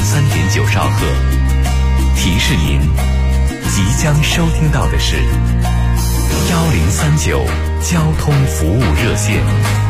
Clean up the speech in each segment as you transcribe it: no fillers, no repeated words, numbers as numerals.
93.9兆赫。提示您，即将收听到的是1039交通服务热线。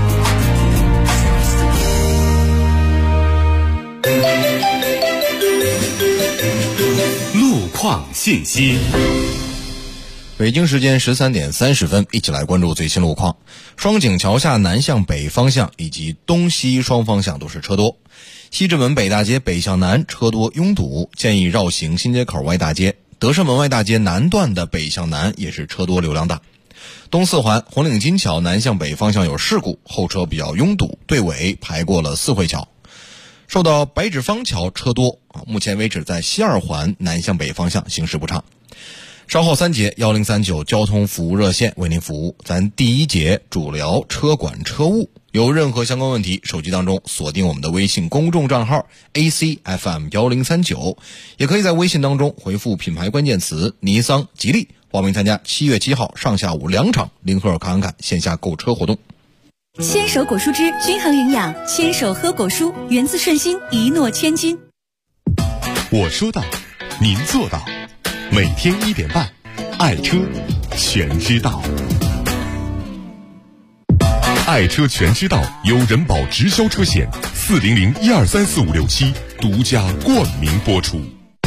路况信息。 北京时间13点30分，一起来关注最新路况。双井桥下南向北方向以及东西双方向都是车多。西直门北大街北向南车多拥堵，建议绕行新街口外大街。德胜门外大街南段的北向南也是车多流量大。东四环红领巾桥南向北方向有事故，后车比较拥堵，队尾排过了四惠桥。受到白纸坊桥车多，目前为止在西二环南向北方向行驶不畅。稍后3节1039交通服务热线为您服务。咱第1节主聊车管车务，有任何相关问题，手机当中锁定我们的微信公众账号 ACFM1039，也可以在微信当中回复品牌关键词尼桑、吉利，报名参加7月7号上下午2场林赫尔侃侃线下购车活动。 牵手果蔬汁均衡营养，牵手喝果蔬，源自顺心，一诺千金。 我说到，您做到。每天1点半，爱车全知道。爱车全知道由人保直销车险400123456独家冠名播出。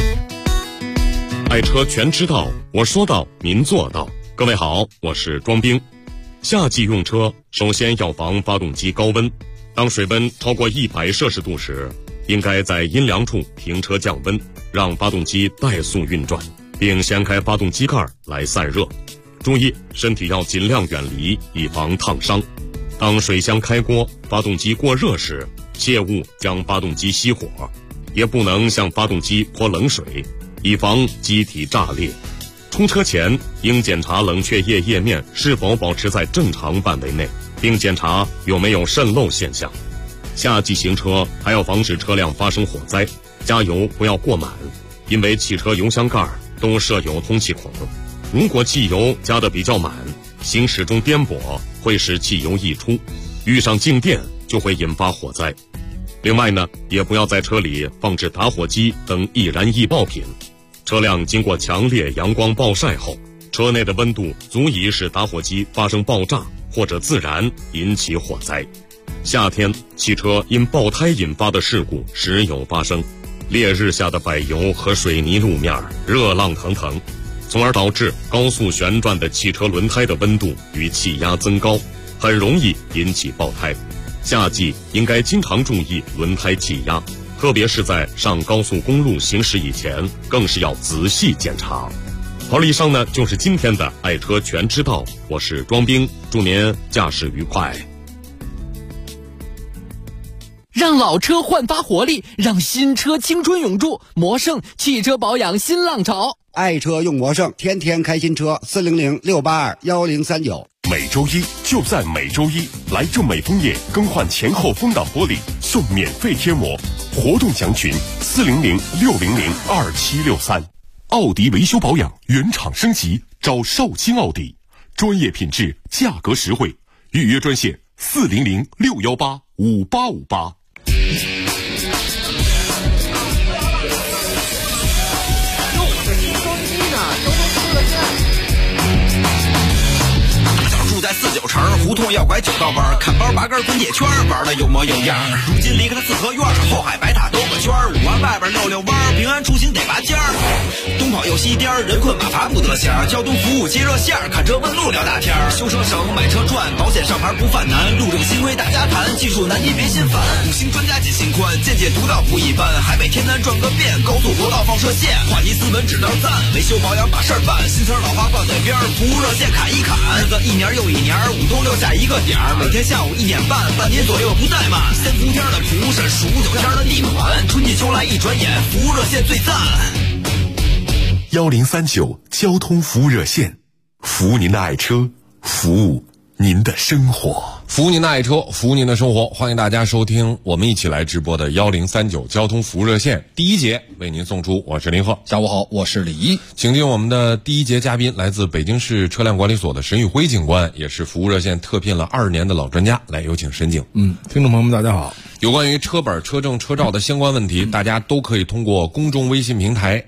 爱车全知道，我说到，您做到。各位好，我是庄兵。夏季用车，首先要防发动机高温。当水温超过100摄氏度时，应该在阴凉处停车降温，让发动机怠速运转，并掀开发动机盖来散热。注意，身体要尽量远离，以防烫伤。当水箱开锅，发动机过热时，切勿将发动机熄火，也不能向发动机泼冷水，以防机体炸裂。出车前应检查冷却液液面是否保持在正常范围内，并检查有没有渗漏现象。夏季行车还要防止车辆发生火灾，加油不要过满，因为汽车油箱盖都设有通气孔，如果汽油加得比较满，行驶中颠簸会使汽油溢出，遇上静电就会引发火灾。另外呢，也不要在车里放置打火机等易燃易爆品。车辆经过强烈阳光暴晒后，车内的温度足以使打火机发生爆炸或者自燃，引起火灾。夏天汽车因爆胎引发的事故时有发生，烈日下的柏油和水泥路面热浪腾腾，从而导致高速旋转的汽车轮胎的温度与气压增高，很容易引起爆胎。夏季应该经常注意轮胎气压，特别是在上高速公路行驶以前，更是要仔细检查。好了，以上呢就是今天的爱车全知道，我是庄兵，祝您驾驶愉快。 让老车焕发活力，让新车青春永驻。魔胜汽车保养新浪潮， 爱车用魔胜，天天开新车。400-682-1039。 每周一就在每周一，来正美枫叶更换前后风挡玻璃送免费贴膜，活动详询400-600-2763。奥迪维修保养原厂升级，找少卿奥迪，专业品质，价格实惠，预约专线400-618-5858。 在49城胡同要拐9道弯，看包拔根滚铁圈，玩的有模有样。如今离开了四合院，后海白塔兜个圈，5环外边溜弯，平安出行得拔尖儿。东跑右西颠，人困马乏不得闲。交通服务接热线，看车问路聊大天。修车省，买车赚，保险上牌不犯难。路政新规大家谈，技术难题别心烦。5星专家解心宽，见解独到不一般。海北天南转个遍，高速国道放射线。话题斯文指道赞，维修保养把事儿办。新词老话放嘴边，服务热线砍一砍。日子一年又一年，5都留下一个点儿，每天下午1点半，半年左右不怠慢。先伏天的蒲是数9天的地暖，春季秋来一转眼，服务热线最赞。 1039交通服务热线，服务您的爱车，服务您的生活。 服务您的爱车，服务您的生活，欢迎大家收听我们一起来直播的1039交通服务热线第一节，为您送出，我是林鹤。 下午好，我是李一。 请进我们的第一节嘉宾，来自北京市车辆管理所的沈宇辉警官，也是服务热线特聘了20年的老专家，来有请沈警。 听众朋友们大家好。 有关于车本、车证、车照的相关问题，大家都可以通过公众微信平台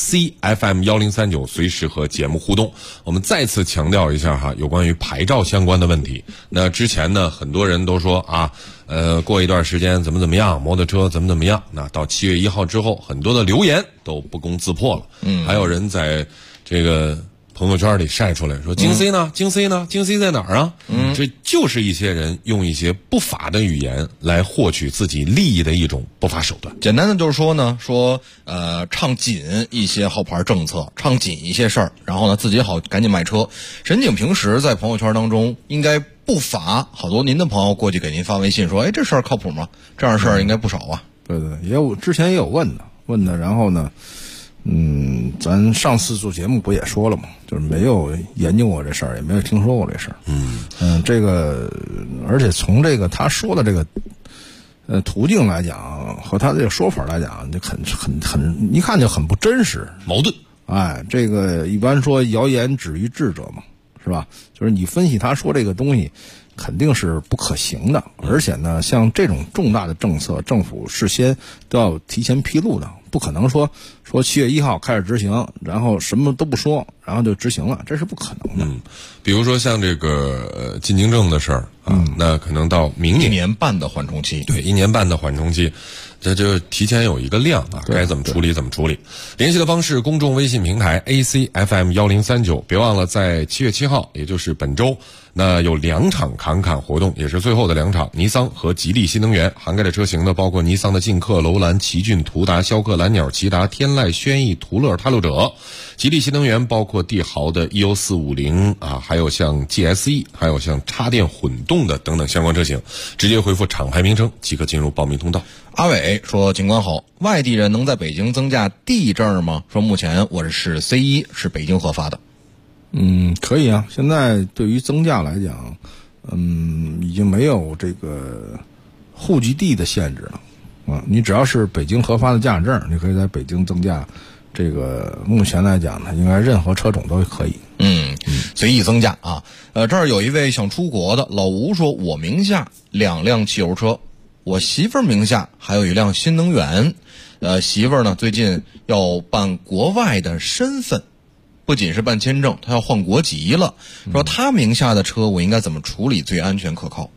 ACFM1039 随时和节目互动。我们再次强调一下有关于牌照相关的问题。那之前呢，很多人都说过一段时间怎么样，摩托车怎么样。那到7月1号之后，很多的留言都不攻自破了。还有人在这个朋友圈里晒出来说京 C 呢？京 C 呢？京 C 在哪儿啊？这就是一些人用一些不法的语言来获取自己利益的一种不法手段。 简单的就是说呢，唱紧一些号牌政策，唱紧一些事儿，然后呢自己好赶紧买车。沈警平时在朋友圈当中应该不乏好多您的朋友过去给您发微信说，这事儿靠谱吗？这样的事儿应该不少啊。 对，之前也有问的，然后呢，咱上次做节目不也说了吗？就是没有研究过这事儿，也没有听说过这事儿。这个，而且从这个他说的这个途径来讲，和他这个说法来讲，就很一看就很不真实， 矛盾。 这个一般说谣言止于智者嘛，是吧？就是你分析他说这个东西，肯定是不可行的。而且呢，像这种重大的政策，政府事先都要提前披露的，不可能说7月1号开始执行，然后什么都不说，然后就执行了，这是不可能的。 比如说像这个进京证的事儿那可能到明年 1年半的缓冲期， 对，1年半的缓冲期，这就提前有一个量该怎么处理怎么处理。联系的方式：公众微信平台 ACFM1039，别忘了在7月7号，也就是本周。那有2场侃侃活动，也是最后的2场，尼桑和吉利新能源，涵盖的车型呢包括尼桑的劲客、楼兰、奇骏、途达、逍客、蓝鸟、骐达、天籁、轩逸、途乐、踏路者。吉利新能源包括帝豪的 EO450还有像 GSE， 还有像插电混动的等等相关车型，直接回复厂牌名称即可进入报名通道。 阿伟说：“警官好，外地人能在北京增驾 D 证吗？说目前我是 C1， 是北京核发的。” 可以啊。现在对于增驾来讲，已经没有这个户籍地的限制了。你只要是北京核发的驾驶证，你可以在北京增驾。这个目前来讲呢，应该任何车种都可以。 随意增驾啊。这儿有一位想出国的老吴说，我名下2辆汽油车，我媳妇儿名下还有1辆新能源。媳妇儿呢最近要办国外的身份，不仅是办签证，她要换国籍了。说她名下的车我应该怎么处理最安全可靠？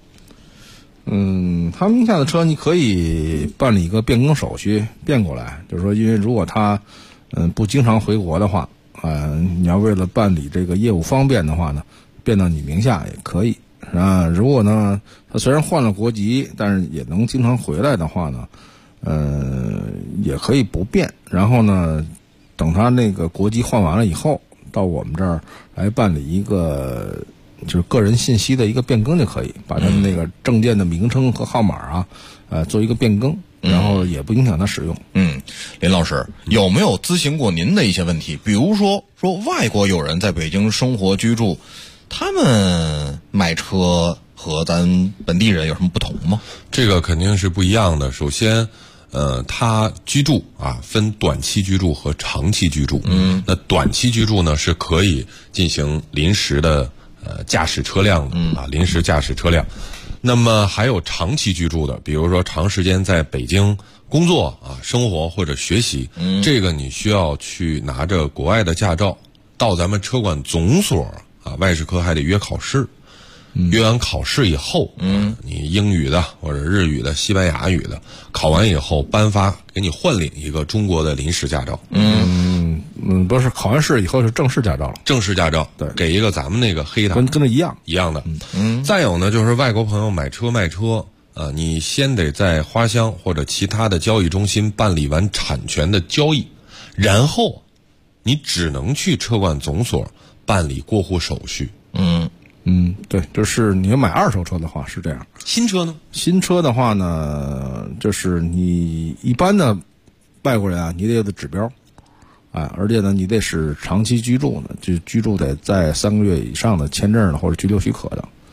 他名下的车你可以办理一个变更手续变过来，就是说，因为如果他不经常回国的话，你要为了办理这个业务方便的话呢，变到你名下也可以。如果呢他虽然换了国籍，但是也能经常回来的话呢，也可以不变。然后呢，等他那个国籍换完了以后，到我们这儿来办理一个就是个人信息的一个变更就可以，把他们那个证件的名称和号码做一个变更，然后也不影响他使用。 林老师有没有咨询过您的一些问题？比如说外国友人在北京生活居住，他们买车和咱本地人有什么不同吗？ 这个肯定是不一样的。首先他居住分短期居住和长期居住。那短期居住呢是可以进行临时的驾驶车辆的临时驾驶车辆。那么还有长期居住的，比如说长时间在北京工作生活或者学习，这个你需要去拿着国外的驾照到咱们车管总所外事科还得约考试。约完考试以后，你英语的或者日语的、西班牙语的，考完以后颁发给你换领一个中国的临时驾照。 不是，考完试以后是正式驾照了。 正式驾照，对，给一个咱们那个黑的， 跟那一样的。再有呢，就是外国朋友买车卖车，你先得在花乡或者其他的交易中心办理完产权的交易，然后你只能去车管总所办理过户手续。 对，就是你要买二手车的话是这样。 新车呢？ 新车的话呢，就是你一般的外国人你得有的指标，而且呢，你得是长期居住的，就居住得在3个月以上的签证的或者居留许可的，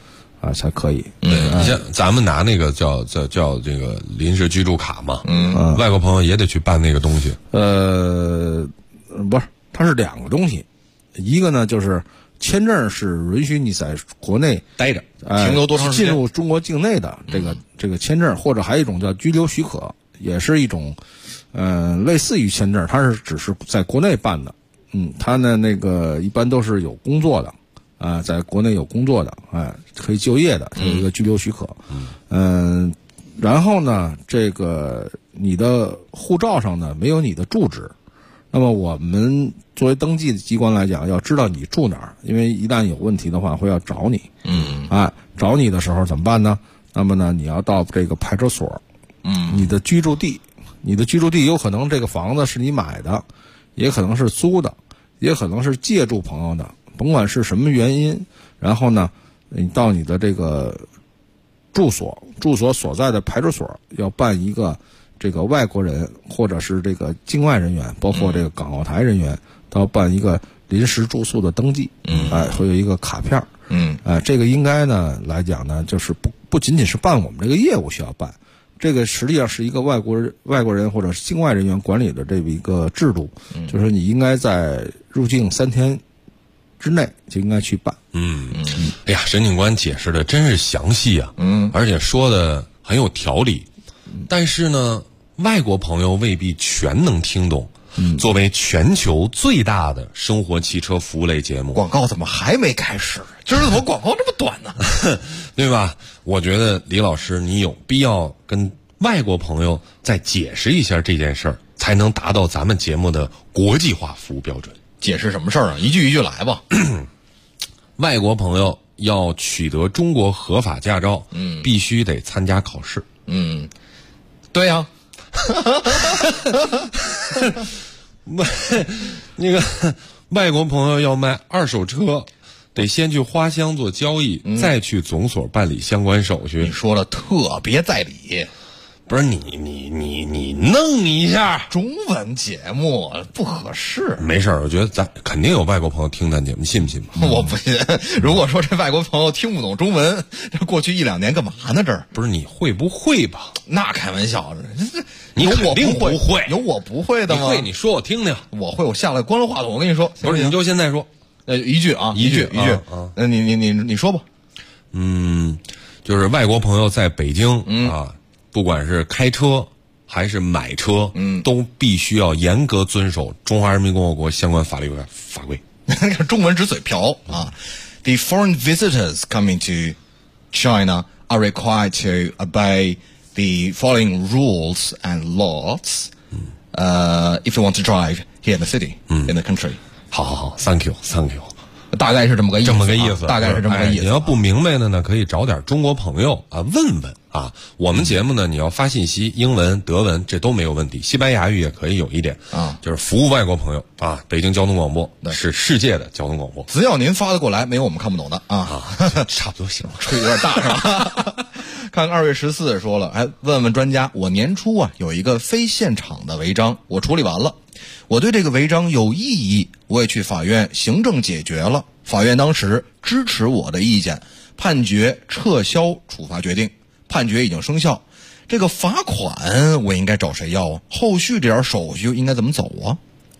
才可以。 对，你像咱们拿那个叫这个临时居住卡嘛，外国朋友也得去办那个东西。 不是，它是两个东西，一个呢就是签证是允许你在国内待着，停留多长时间？ 进入中国境内的这个签证，或者还有一种叫居留许可，也是一种类似于签证，它是只是在国内办的。它呢那个一般都是有工作的。在国内有工作的，可以就业的，有一个居留许可。然后呢，这个你的护照上呢没有你的住址，那么我们作为登记的机关来讲，要知道你住哪儿，因为一旦有问题的话，会要找你。找你的时候怎么办呢？那么呢，你要到这个派出所，你的居住地有可能这个房子是你买的，也可能是租的，也可能是借住朋友的。甭管是什么原因，然后呢，你到你的这个住所所在的派出所要办一个这个外国人或者是这个境外人员，包括这个港澳台人员，都要办一个临时住宿的登记。会有一个卡片。这个应该呢来讲呢，就是不仅仅是办我们这个业务需要办，这个实际上是一个外国人或者是境外人员管理的这么一个制度，就是你应该在入境3天。之内就应该去办。 哎呀，沈警官解释的真是详细啊，而且说的很有条理。但是呢，外国朋友未必全能听懂。作为全球最大的生活汽车服务类节目， 广告怎么还没开始？今儿怎么广告这么短呢？ 对吧？我觉得李老师你有必要跟外国朋友再解释一下这件事儿，才能达到咱们节目的国际化服务标准。 解释什么事儿啊？一句一句来吧。 外国朋友要取得中国合法驾照，必须得参加考试。 对呀。 那个外国朋友要卖二手车，得先去花乡做交易，再去总所办理相关手续。 你说的特别在理。 不是你弄一下中文节目不合适。 没事儿，我觉得咱肯定有外国朋友听咱节目，信不信吧？ 我不信。如果说这外国朋友听不懂中文，这过去1-2年干嘛呢？这不是你会不会吧？ 那开玩笑， 你肯定不会。 有我不会的吗？ 你会，你说我听听。 我会，我下来关了话筒，我跟你说。 不是，你就现在说。 一句啊，一句。你说吧。 就是外国朋友在北京不管是开车还是买车，都必须要严格遵守中华人民共和国相关法律法规。 中文直嘴瓢啊 ！The foreign visitors coming to China are required to obey the following rules and laws. If you want to drive here in the city, in the country. 好 ，Thank you。 大概是这么个意思，大概是这么个意思。 你要不明白的呢，可以找点中国朋友问问啊。我们节目呢，你要发信息，英文、德文这都没有问题，西班牙语也可以有一点啊。 就是服务外国朋友啊，北京交通广播是世界的交通广播， 只要您发得过来，没有我们看不懂的啊。 差不多行了， 吹有点大是吧？看2月14说了，问问专家，我年初有一个非现场的违章，我处理完了。我对这个违章有异议，我也去法院行政解决了。法院当时支持我的意见，判决撤销处罚决定，判决已经生效。这个罚款我应该找谁要啊？后续这点手续应该怎么走啊？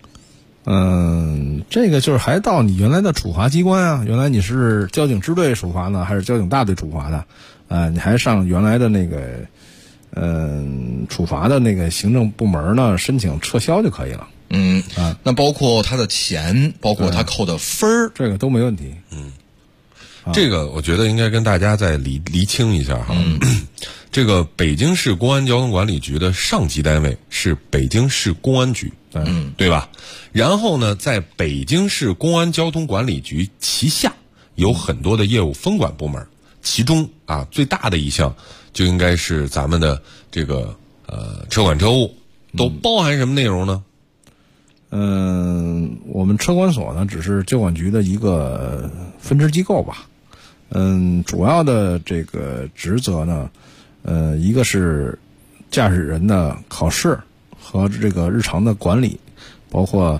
这个就是还到你原来的处罚机关啊，原来你是交警支队处罚呢，还是交警大队处罚的？你还上原来的那个处罚的那个行政部门呢，申请撤销就可以了。 那包括他的钱，包括他扣的分儿， 这个都没问题。 这个我觉得应该跟大家再厘清一下哈。这个北京市公安交通管理局的上级单位是北京市公安局，对吧？然后呢，在北京市公安交通管理局旗下有很多的业务分管部门，其中最大的一项就应该是咱们的这个车管车务，都包含什么内容呢？ 我们车管所呢，只是交管局的一个分支机构吧。主要的这个职责呢，一个是驾驶人的考试和这个日常的管理，包括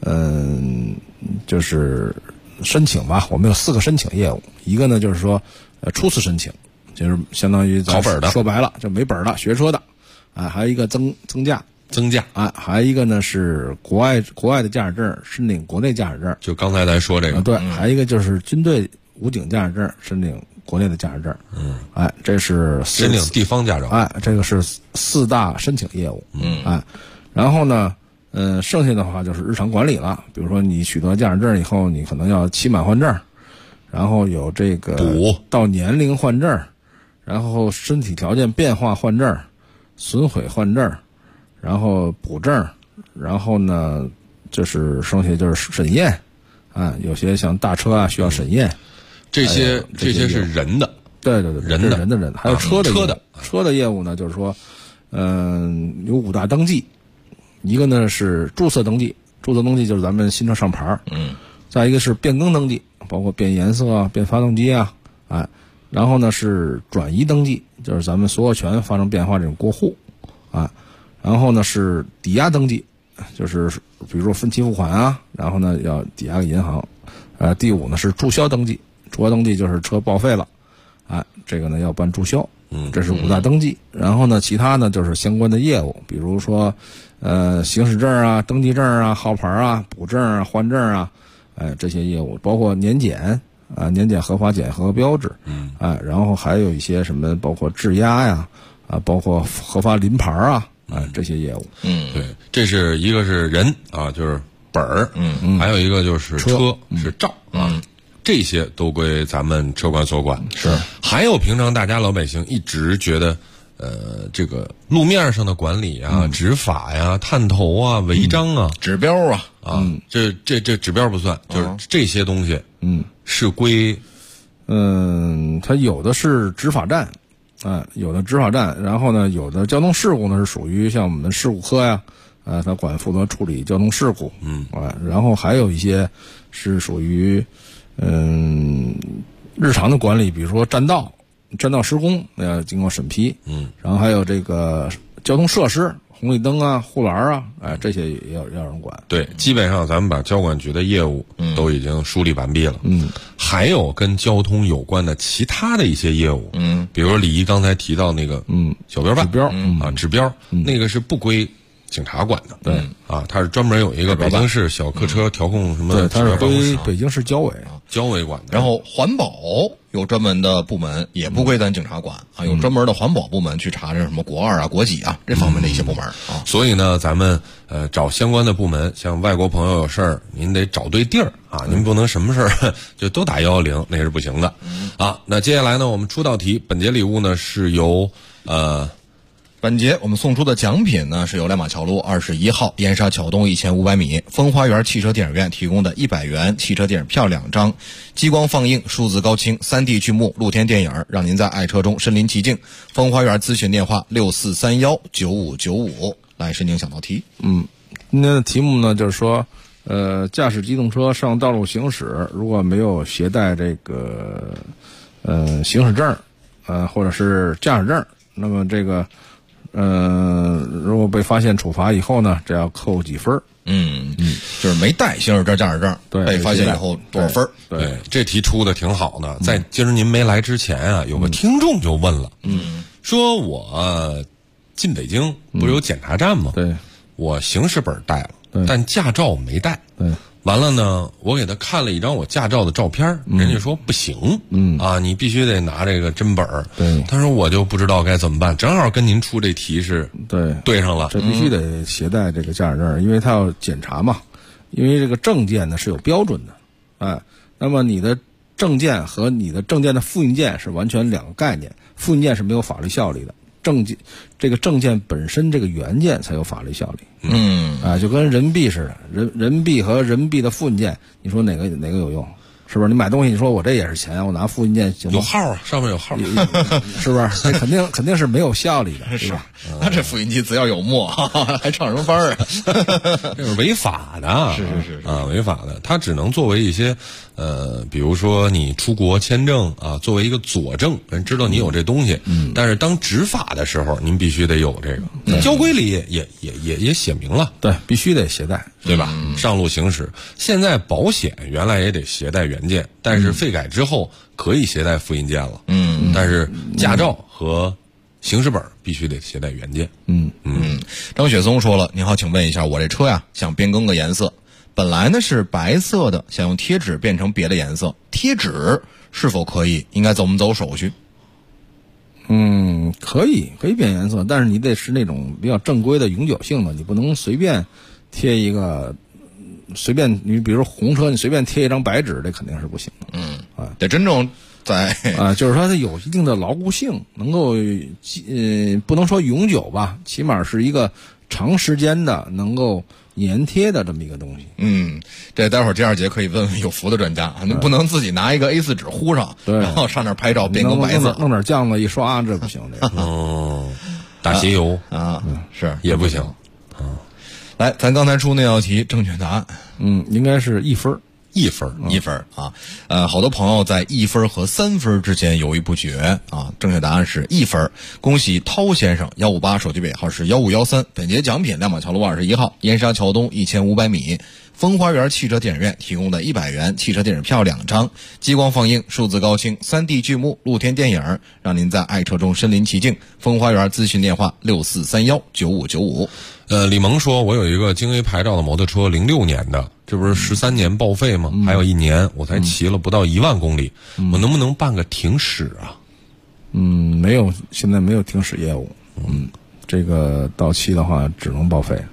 就是申请吧。我们有4个申请业务，一个呢就是说， 初次申请，就是相当于考本的， 说白了就没本的学车的，还有一个增驾，还有一个呢是国外的驾驶证申领国内驾驶证， 就刚才咱说这个， 对，还有一个就是军队武警驾驶证申领国内的驾驶证，这是申领地方驾照， 这个是4大申请业务，然后呢，剩下的话就是日常管理了，比如说你取得驾驶证以后，你可能要期满换证，然后有这个到年龄换证，然后身体条件变化换证，损毁换证，然后补证，然后呢就是剩下就是审验，有些像大车需要审验， 这些是人的， 对， 人的， 还有车的业务呢，就是说，有5大登记，一个呢是注册登记就是咱们新车上牌，再一个是变更登记，包括变颜色变发动机然后呢是转移登记，就是咱们所有权发生变化这种过户，然后呢是抵押登记，就是比如说分期付款然后呢要抵押给银行，第5呢是注销登记就是车报废了，这个呢要办注销，这是5大登记。然后呢其他呢就是相关的业务，比如说行驶证登记证号牌补证换证这些业务，包括年检年检合法检核标志，然后还有一些什么包括质押包括合法临牌这些业务。 对，这是一个是人就是本儿，还有一个就是车是照这些都归咱们车管所管。 是， 还有平常大家老百姓一直觉得，这个路面上的管理执法探头违章指标这指标不算，就是这些东西，是归， 它有的是执法站，有的执法站，然后呢，有的交通事故呢是属于像我们事故科它负责处理交通事故，然后还有一些是属于日常的管理，比如说占道施工要经过审批，然后还有这个交通设施，红绿灯护栏这些也要人管。 对，基本上咱们把交管局的业务都已经梳理完毕了。还有跟交通有关的其他的一些业务，比如说李姨刚才提到那个小标办指标，那个是不归警察管的。 对它是专门有一个北京市小客车调控什么的， 它是归北京市交委管的。 然后环保有专门的部门，也不归咱警察管有专门的环保部门去查这什么国2国几这方面的一些部门所以呢，咱们找相关的部门，像外国朋友有事儿，您得找对地儿您不能什么事儿就都打110，那是不行的那接下来呢，我们出道题，本节礼物呢是由本节我们送出的奖品呢，是由来马桥路21号燕莎桥东1500米风花园汽车电影院提供的100元汽车电影票2张，激光放映、数字高清、3D 剧目、露天电影，让您在爱车中身临其境。风花园咨询电话64319595，来申请小道题。 今天的题目呢，就是说，驾驶机动车上道路行驶，如果没有携带这个行驶证，或者是驾驶证，那么这个如果被发现处罚以后呢，这要扣几分？ 就是没带行驶证、驾驶证， 对， 被发现以后多少分？ 对， 这题出的挺好的。在今儿您没来之前有个听众就问了，说我进北京不是有检查站吗？ 对， 我行驶本带了，但驾照没带。 对。 完了呢，我给他看了一张我驾照的照片，人家说不行，你必须得拿这个真本儿。 对， 他说我就不知道该怎么办，正好跟您出这题是对上了。 这必须得携带这个驾驶证，因为他要检查嘛。因为这个证件呢是有标准的，那么你的证件和你的证件的复印件是完全2个概念，复印件是没有法律效力的。这个证件本身这个原件才有法律效力。就跟人民币似的，人民币和人民币的复印件，你说哪个有用？是不是？你买东西，你说我这也是钱，我拿复印件行吗？ 有号上面有号， 是不是？这肯定是没有效力的，是吧？ 那这复印机只要有墨，还唱什么班这是违法的， 是违法的。它只能作为一些比如说你出国签证作为一个佐证，人知道你有这东西。但是当执法的时候，您必须得有这个。交规里也也写明了， 对，必须得携带， 对吧？上路行驶。现在保险原来也得携带原件，但是废改之后可以携带复印件了。但是驾照和行驶本必须得携带原件。 张雪松说了，您好，请问一下，我这车呀想变更个颜色，本来呢是白色的，想用贴纸变成别的颜色，贴纸是否可以？应该怎么走手续？ 可以变颜色，但是你得是那种比较正规的永久性的，你不能随便贴一个，你比如红车，你随便贴一张白纸，这肯定是不行的。 得真正在就是说它有一定的牢固性，能够不能说永久吧，起码是一个长时间的能够粘贴的这么一个东西。 这待会儿第二节可以问问有福的专家，您不能自己拿一个 A4 纸糊上，然后上那拍照变更白色， 弄点酱子一刷，这不行。这打鞋油是也不行。 来，咱刚才出那道题，正确答案应该是1分。 1分啊，好多朋友在1分和3分之间犹豫不决啊。正确答案是1分。恭喜涛先生，158手机尾号是1513。本节奖品亮马桥路21号燕莎桥东1500米风花园汽车电影院提供的100元汽车电影票2张，激光放映、数字高清、3D 剧目、露天电影，让您在爱车中身临其境。风花园咨询电话64319595。 李萌说，我有一个京 A 牌照的摩托车，06年的，这不是13年报废吗？还有1年，我才骑了不到1万公里，我能不能办个停驶啊？ 没有，现在没有停驶业务。这个到期的话只能报废。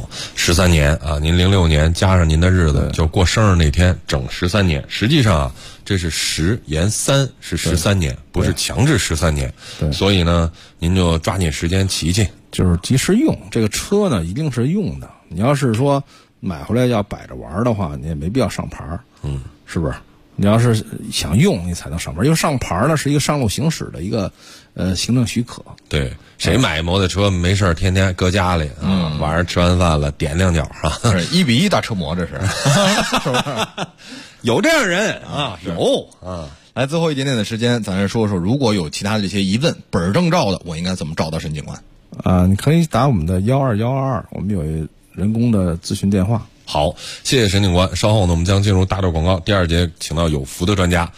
13年啊，您06年加上您的日子，就过生日那天整13年。实际上啊，这是10延3是13年，不是强制13年。所以呢，您就抓紧时间骑骑。 就是及时用这个车呢，一定是用的。你要是说买回来要摆着玩的话，你也没必要上牌是不是？你要是想用，你才能上牌，因为上牌呢是一个上路行驶的一个行政许可。 对，谁买摩托车没事天天搁家里晚上吃完饭了点亮脚 1比1大车模，这是是不是？有这样人啊，有啊。 来，最后一点点的时间，咱说说，如果有其他的这些疑问，本证照的，我应该怎么找到沈警官？ 你可以打我们的12122，我们有人工的咨询电话。 好，谢谢沈警官。稍后呢，我们将进入大段广告。第二节请到有福的专家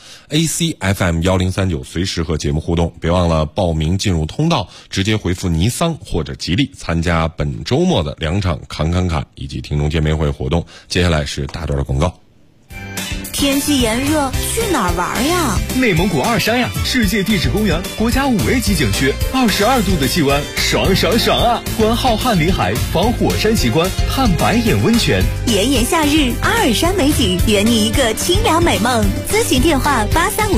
ACFM 1039，随时和节目互动。别忘了报名进入通道，直接回复尼桑或者吉利，参加本周末的2场侃侃侃以及听众见面会活动。接下来是大段的广告。 天气炎热，去哪儿玩呀？ 内蒙古二山呀，世界地质公园，国家5A级景区，22度的气温，爽爽爽啊！观浩瀚林海，访火山奇观，探白眼温泉。 炎炎夏日，阿尔山美景，圆你一个清凉美梦。咨询电话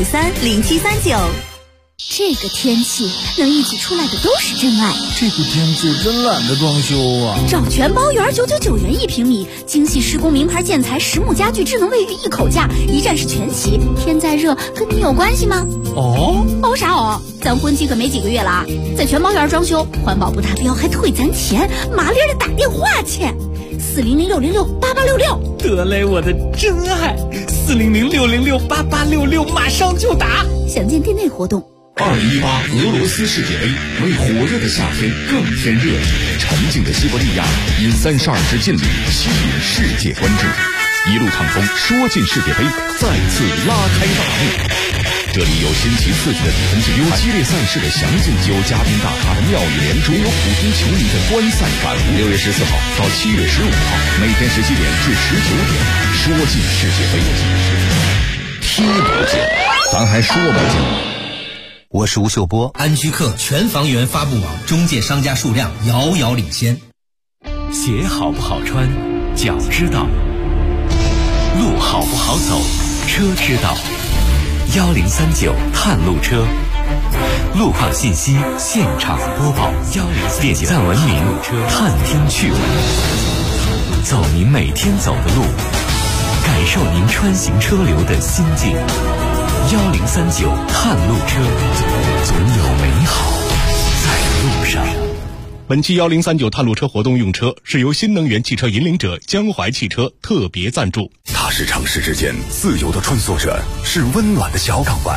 83530739。这个天气能一起出来的都是真爱。 这个天气真懒得装修啊！ 找全包园999元1平米，精细施工名牌建材，实木家具，智能卫浴一口价，一站式全齐。天再热，跟你有关系吗？哦啥哦？咱婚期可没几个月了啊！在全包园装修，环保不达标还退咱钱，麻利的打电话去，400-606-8866。 得嘞，我的真爱，400-606-8866，马上就打。 详见店内活动。 2018俄罗斯世界杯为火热的夏天更添热，沉静的西伯利亚因32支劲旅吸引世界关注，一路畅风说进世界杯，再次拉开大幕。这里有新奇刺激的比分竞赛，有激烈赛事的详尽，有嘉宾大咖的妙语连珠，有普通球迷的观赛感悟。6月14号到7月15号，每天17点至19点，说进世界杯，踢不进，咱还说不进。 我是吴秀波，安居客全房源发布网中介商家数量遥遥领先。 鞋好不好穿，脚知道；路好不好走，车知道。1039探路车，路况信息现场播报。点赞文明，探听趣闻，走您每天走的路，感受您穿行车流的心境。1039探路车，总有美好在路上。 本期1039探路车活动用车是由新能源汽车引领者江淮汽车特别赞助。 它是城市之间自由的穿梭着，是温暖的小港湾。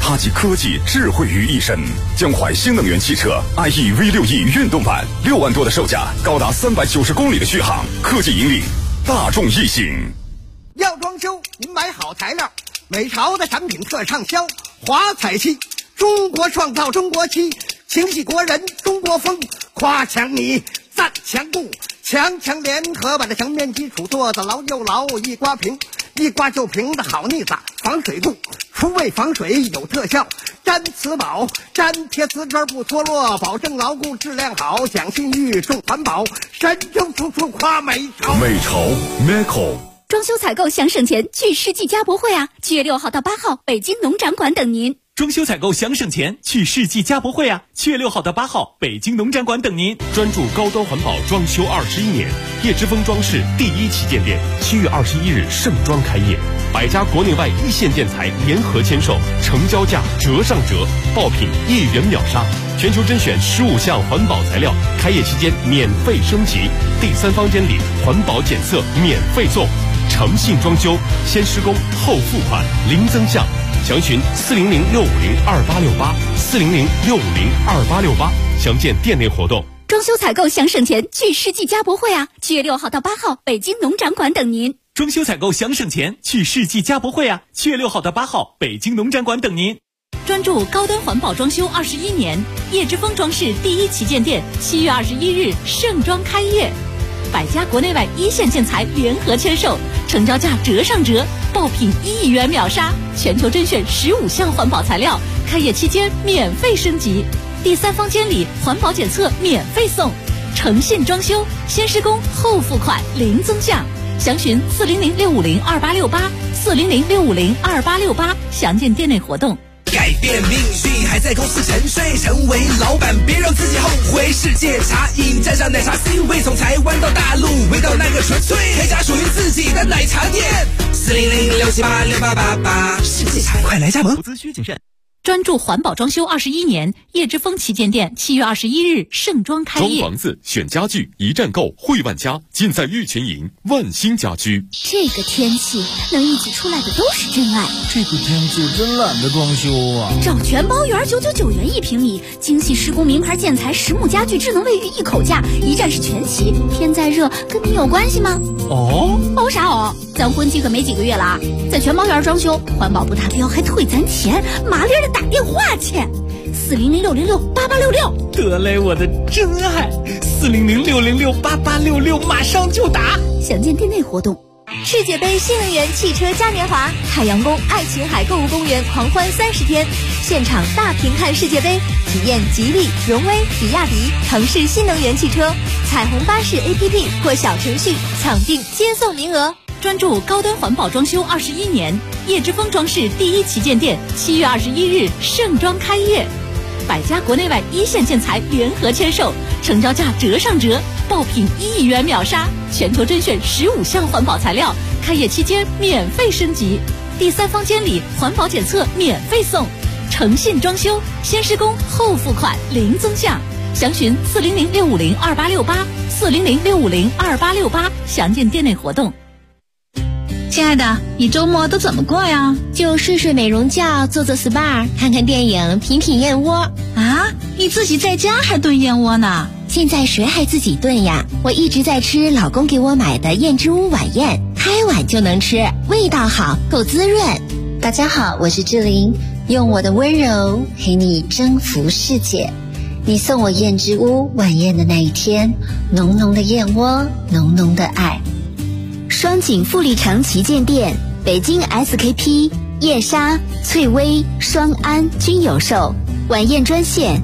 它集科技智慧于一身。江淮新能源汽车 IE V6E 运动版，6万多的售价，高达390公里的续航，科技引领大众异性。 要装修，您买好材料，美潮的产品特畅销。华彩漆，中国创造中国漆，情系国人中国风，夸墙泥，赞墙布，强联合把这墙面基础做得牢又牢，一刮平，一刮就平的好腻子，防水度，除味防水有特效，粘瓷宝，粘贴瓷砖不脱落，保证牢固质量好，讲信誉重环保，神州处处夸美潮。 美潮 Meco。 装修采购想省钱，去世纪家博会啊！7月6号到8号，北京农展馆等您。 装修采购想省钱，去世纪家博会啊！7月6号到8号，北京农展馆等您。 专注高端环保装修21年，叶之峰装饰第1旗舰店7月21日盛装开业，100家国内外一线建材联合签售，成交价折上折，爆品1元秒杀，全球甄选15项环保材料，开业期间免费升级，第3方监理环保检测免费送。诚信装修，先施工后付款，零增项，详询400-650-2868，400-650-2868，详见店内活动。 装修采购想省钱，去世纪家博会啊！7月6号到8号，北京农展馆等您。 装修采购想省钱，去世纪家博会啊！7月6号到8号，北京农展馆等您。 专注高端环保装修21年，叶之峰装饰第1旗舰店7月21日盛装开业，100家国内外一线建材联合签售，成交价折上折，爆品1亿元秒杀，全球甄选15项环保材料，开业期间免费升级，第3方监理环保检测免费送，诚信装修，先施工后付款，零增项，详询400-650-2868，400-650-2868，详见店内活动。 改变命运还在公司沉睡，成为老板别让自己后悔。世界茶饮蘸上奶茶 C 位，从台湾到大陆，味道那个纯粹，开家属于自己的奶茶店。400-678-6888，世界茶快来加盟。 投资需谨慎。 专注环保装修21年，叶之峰旗舰店7月21日盛装开业。 装房子选家具，一站购汇万家，尽在玉泉营万兴家居。 这个天气能一起出来的都是真爱。 这个天气真懒得装修啊！ 找全包园999元1平米，精细施工名牌建材实木家具智能卫浴一口价，一站式全齐。天再热跟你有关系吗？哦啥哦？咱婚期可没几个月了啊！在全包园装修，环保不达标还退咱钱，麻利的打电话去，400-606-8866。 得嘞，我的真爱，400-606-8866，马上就打。 详见店内活动。 世界杯新能源汽车嘉年华，海洋宫爱琴海购物公园狂欢30天，现场大屏看世界杯，体验吉利、荣威、比亚迪、腾势新能源汽车，彩虹巴士 APP 或小程序抢订接送名额。 专注高端环保装修21年，叶之峰装饰第1旗舰店7月21日盛装开业，100家国内外一线建材联合签售，成交价折上折，爆品1亿元秒杀，全球甄选15项环保材料，开业期间免费升级，第3方监理环保检测免费送，诚信装修，先施工后付款，零增项，详询400-650-2868，400-650-2868，详见店内活动。 亲爱的，你周末都怎么过呀？ 就睡美容觉，做SPA，看看电影，品燕窝。 啊，你自己在家还炖燕窝呢？ 现在谁还自己炖呀？我一直在吃老公给我买的燕之屋晚宴，开碗就能吃，味道好，够滋润。大家好，我是志玲，用我的温柔陪你征服世界。你送我燕之屋晚宴的那一天，浓浓的燕窝，浓浓的爱。双井富力城旗舰店，北京 SKP、叶莎、翠微、双安均有售。晚宴专线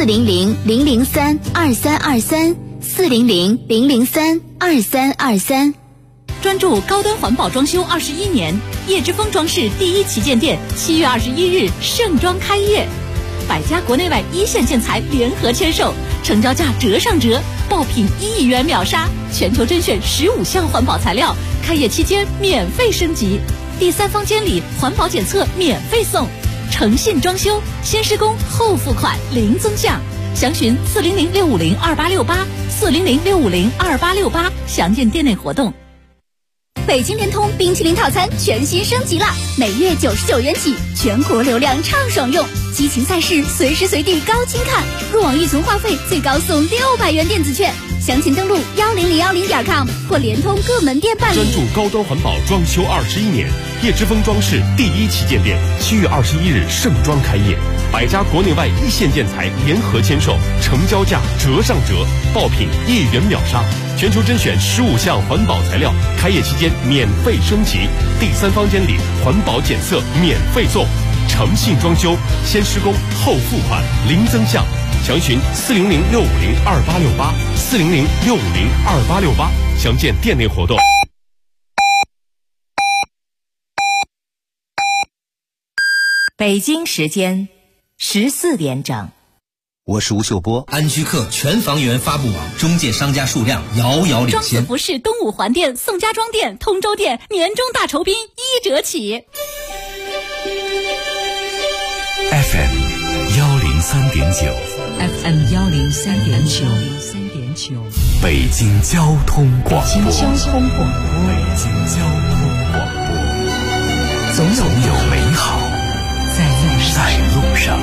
400-003-2323，400-003-2323。 专注高端环保装修21年，叶之峰装饰第1旗舰店7月21日盛装开业，100家国内外一线建材联合签售，成交价折上折，爆品1亿元秒杀，全球甄选15项环保材料，开业期间免费升级，第3方监理环保检测免费送，诚信装修，先施工后付款，零增项，详询400-650-2868，400-650-2868，详见店内活动。 北京联通冰淇淋套餐全新升级了，每月99元起，全国流量畅爽用，激情赛事随时随地高清看，入网预存话费最高送600元电子券。详情登录1010.com 或联通各门店办理。 专注高端环保装修21年，叶之峰装饰第一旗舰店7月21日盛装开业，百家国内外一线建材联合签售，成交价折上折，爆品1元秒杀，全球甄选15项环保材料，开业期间免费升级，第三方监理，环保检测免费送，诚信装修，先施工后付款，零增项。详询400-650-2868，400-650-2868，详见店内活动。 北京时间14点整。 我是吴秀波，安居客全房源发布网中介商家数量遥遥领先。 庄子服饰东五环店、宋家庄店、通州店年终大酬宾1折起。 FM 103.9，北京交通广播，总有美好在路上。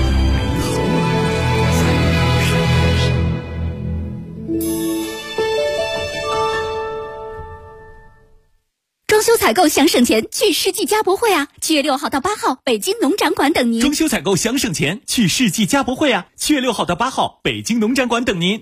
装修采购想省钱，去世纪家博会啊！7月6号到8号，北京农展馆等您。 装修采购想省钱，去世纪家博会啊！7月6号到8号，北京农展馆等您。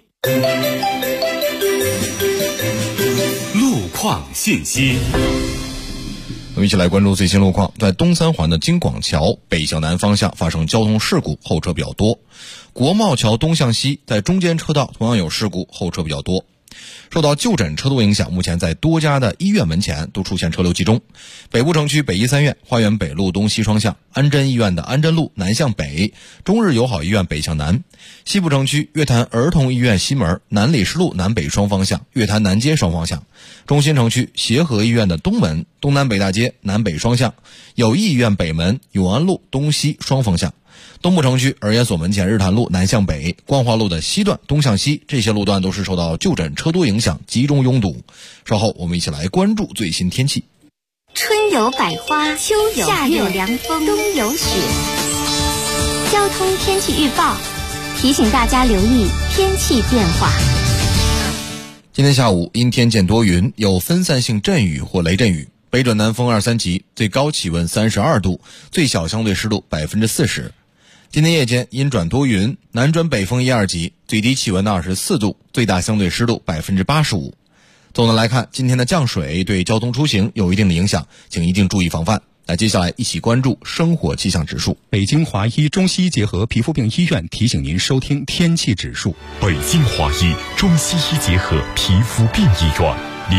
路况信息。 我们一起来关注最新路况。在东三环的京广桥北向南方向发生交通事故，后车比较多。国贸桥东向西在中间车道同样有事故，后车比较多。受到就诊车多影响，目前在多家的医院门前都出现车流集中。北部城区北医三院花园北路东西双向，安贞医院的安贞路南向北，中日友好医院北向南。西部城区月坛儿童医院西门南礼士路南北双方向，月坛南街双方向。中心城区协和医院的东门东南北大街南北双向，友谊医院北门永安路东西双方向。东部城区儿研所门前日坛路南向北，光华路的西段东向西，这些路段都是受到就诊车多影响，集中拥堵。稍后我们一起来关注最新天气。 春有百花，秋有夏有凉风，冬有雪。交通天气预报提醒大家留意天气变化。 今天下午阴天见多云，有分散性阵雨或雷阵雨，北转南风2、3级，最高气温32度，最小相对湿度40%。今天夜间阴转多云，南转北风1、2级，最低气温24度，最大相对湿度85%。总的来看，今天的降水对交通出行有一定的影响，请一定注意防范。那接下来一起关注生活气象指数。 北京华医中西医结合皮肤病医院提醒您收听天气指数。北京华医中西医结合皮肤病医院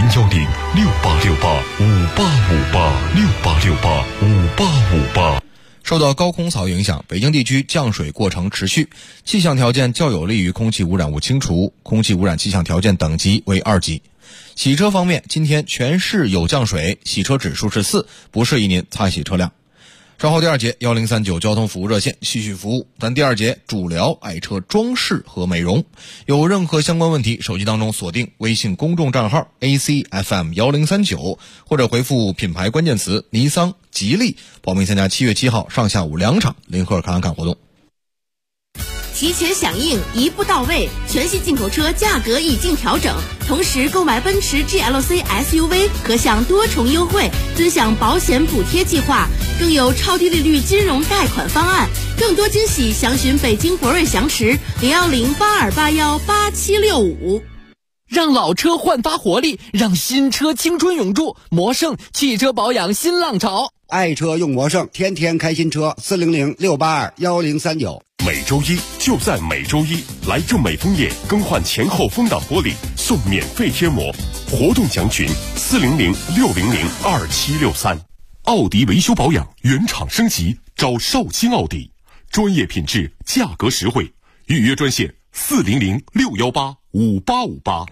，010-6868-5858，6868-5858。 受到高空槽影响，北京地区降水过程持续，气象条件较有利于空气污染物清除，空气污染气象条件等级为2级。洗车方面，今天全市有降水，洗车指数是4，不适宜您擦洗车辆。稍后第2节1039交通服务热线继续服务，咱第2节主聊爱车装饰和美容。有任何相关问题，手机当中锁定微信公众账号 ACFM1039，或者回复品牌关键词尼桑、吉利，报名参加7月7号上下午2场林赫侃侃活动。 提前响应，一步到位，全系进口车价格已经调整，同时购买奔驰 GLC SUV 可享多重优惠，尊享保险补贴计划，更有超低利率金融贷款方案，更多惊喜详询北京博瑞翔驰010-8281-8765。 让老车焕发活力，让新车青春永驻。魔胜汽车保养新浪潮， 爱车用魔胜，天天开新车，400-682-1039。 每周一就在每周一，来正美枫叶更换前后风挡玻璃送免费贴膜，活动详询400-600-2763。奥迪维修保养原厂升级，找绍兴奥迪，专业品质，价格实惠，预约专线400-618-5858。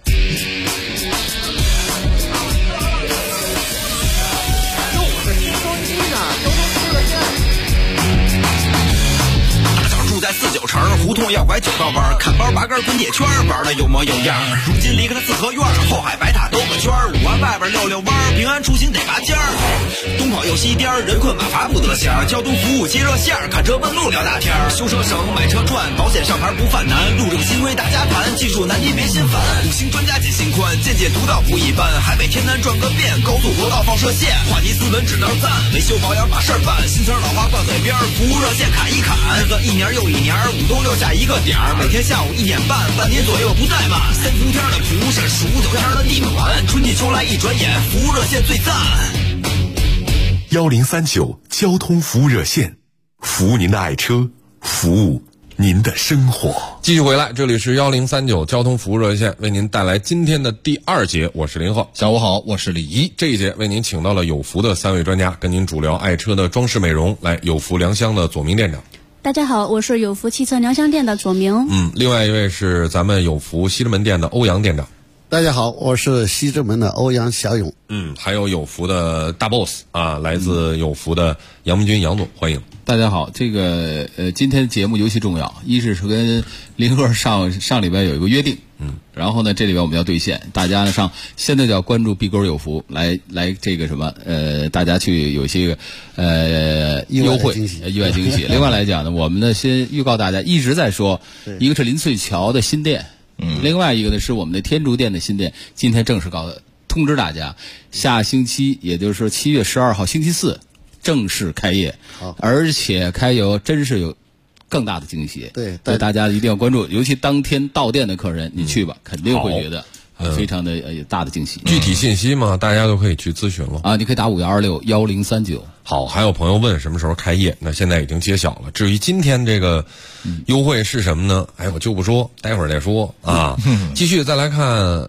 在49城胡同要拐9道弯，看包拔根滚铁圈，玩的有模有样。如今离开了四合院，后海白塔兜个圈，5万外边溜溜弯儿，平安出行得拔尖儿。东跑又西颠儿，人困马乏不得闲儿。交通服务接热线儿，看车问路聊大天儿。修车省，买车赚，保险上牌不犯难。路政新规大家谈，技术难题别心烦。五星专家解心宽，见解独到不一般。海北天南转个遍，高速国道放射线，话题斯文只能赞。维修保养把事儿办，新词老话挂嘴边，服务热线砍一砍。日子一年又一年，5都留下一个点儿。每天下午1点半，半年左右不再慢。3伏天的蒲是数9天的地暖，春季秋来一转眼，服务热线最赞。 1039交通服务热线，服务您的爱车，服务您的生活。 继续回来，这里是1039交通服务热线，为您带来今天的第2节。我是林浩， 下午好，我是李一。 这一节为您请到了有福的3位专家，跟您主聊爱车的装饰美容。来，有福良乡的左明店长。 大家好，我是有福汽车良乡店的左明。 另外一位是咱们有福西直门店的欧阳店长。 大家好，我是西直门的欧阳小勇。 还有有福的大 boss 啊，来自有福的杨明军杨总，欢迎。 大家好，这个今天节目尤其重要，一是跟林哥上礼拜有一个约定，然后呢这里边我们要兑现，大家呢现在就要关注 B 勾有福，来这个什么大家去有一些优惠意外惊喜。另外来讲呢，我们呢先预告大家一直在说，一个是林翠桥的新店。另外一个呢是我们的天竺店的新店，今天正式通知大家，下星期也就是说7月12号星期四正式开业，而且开业真是有更大的惊喜。对，大家一定要关注，尤其当天到店的客人，你去吧，肯定会觉得非常的大的惊喜。 具体信息嘛，大家都可以去咨询了啊，你可以打51261039。 好，还有朋友问什么时候开业，那现在已经揭晓了。至于今天这个优惠是什么呢？我就不说，待会儿再说啊。继续再来看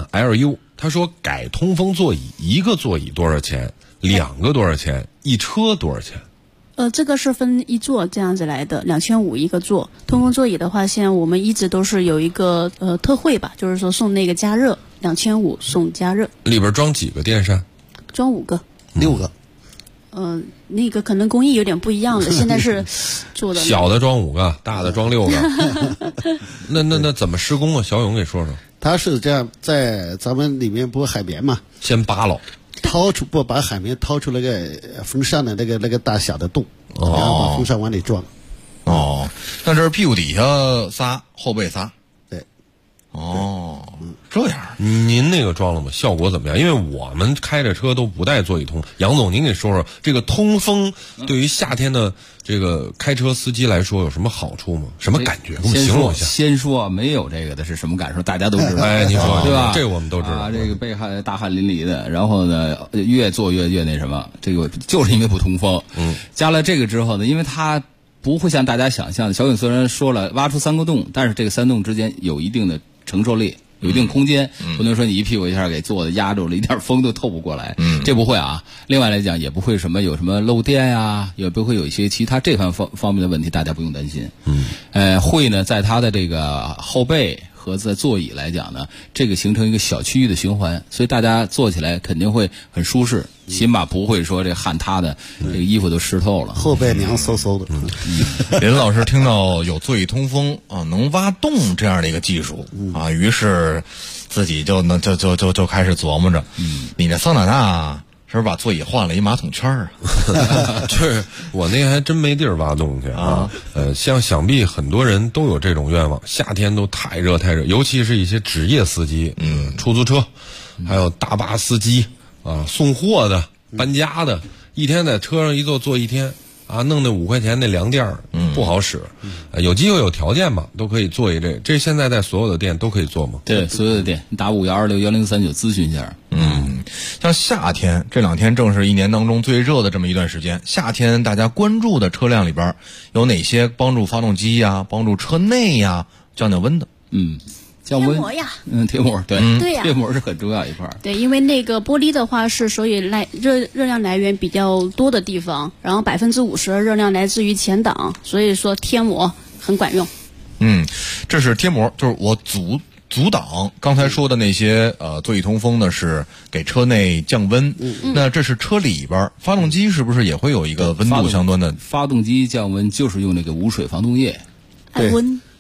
LU， 他说改通风座椅，1个座椅多少钱？2个多少钱？1车多少钱？ 这个是分1座这样子来的，2500一个座。通风座椅的话，现在我们一直都是有一个特惠吧，就是说送那个加热，2500送加热。 里边装几个电扇？ 装5个 ，6个。 那个可能工艺有点不一样了，现在是做的小的装5个，大的装6个。那怎么施工啊？小勇给说说。 他是这样，在咱们里面不是海绵嘛， 先扒了。 把海绵掏出那个风扇的那个大小的洞，然后把风扇往里装。 那这是屁股底下仨，后背仨。 对。 这样。 您那个装了吗？效果怎么样？因为我们开着车都不带座椅通。杨总，您给说说这个通风对于夏天的这个开车司机来说有什么好处吗？什么感觉？给我们形容一下。 先说没有这个的是什么感受？大家都知道。 你说对吧？ 这我们都知道。 这个大汗淋漓的，然后呢，越坐越那什么，这个就是因为不通风。加了这个之后呢，因为它不会像大家想象的，小勇虽然说了挖出3个洞，但是这个3洞之间有一定的承受力。有一定空间，不能说你一屁股一下给坐的压住了，一点风都透不过来。这不会啊。另外来讲，也不会有什么漏电呀，也不会有一些其他这方面的问题，大家不用担心。会呢，在它的这个后背和在座椅来讲呢，这个形成一个小区域的循环，所以大家坐起来肯定会很舒适，起码不会说这汗塌的，这个衣服都湿透了， 后背凉飕飕的。 林老师听到有座椅通风啊，能挖洞这样的一个技术啊，于是自己就开始琢磨着，你这桑塔纳是不是把座椅换了一马桶圈啊？ 这我那还真没地儿挖洞去啊。想必很多人都有这种愿望，夏天都太热，尤其是一些职业司机，出租车，还有大巴司机啊，送货的、搬家的，一天在车上一坐一天啊，弄那5块钱那凉垫儿不好使。有机会有条件吧，都可以做一这现在在所有的店都可以做吗？ 对，所有的店，你打51261039咨询一下。 像夏天这2天正是1年当中最热的这么一段时间，夏天大家关注的车辆里边有哪些帮助发动机呀、帮助车内呀降温的？ 降温贴膜呀， 贴膜，对呀， 贴膜是很重要一块。 对，因为那个玻璃的话是属于热量来源比较多的地方，然后50%热量来自于前挡，所以说贴膜很管用。 这是贴膜，就是我阻挡刚才说的那些座椅通风呢，是给车内降温。那这是车里边，发动机是不是也会有一个温度相关的？ 发动机降温就是用那个无水防冻液， 按温。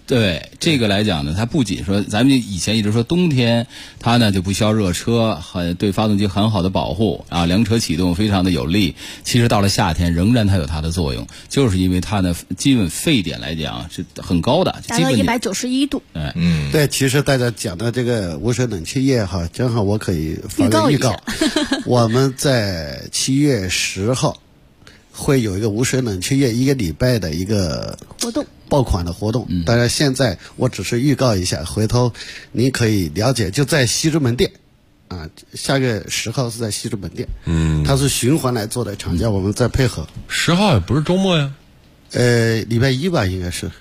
对这个来讲呢，它不仅说咱们以前一直说冬天它呢就不需要热车，对发动机很好的保护啊，凉车启动非常的有利。其实到了夏天仍然它有它的作用，就是因为它的基本沸点来讲是很高的， 达到191度。 对，其实大家讲的这个无水冷却液哈，正好我可以发个预告，我们在7月10号会有一个无水冷却液1个礼拜的一个活动。 爆款的活动，当然现在我只是预告一下，回头您可以了解，就在西直门店啊，下个10号是在西直门店，它是循环来做的，厂家我们再配合。 10号也不是周末呀， 礼拜一吧，应该是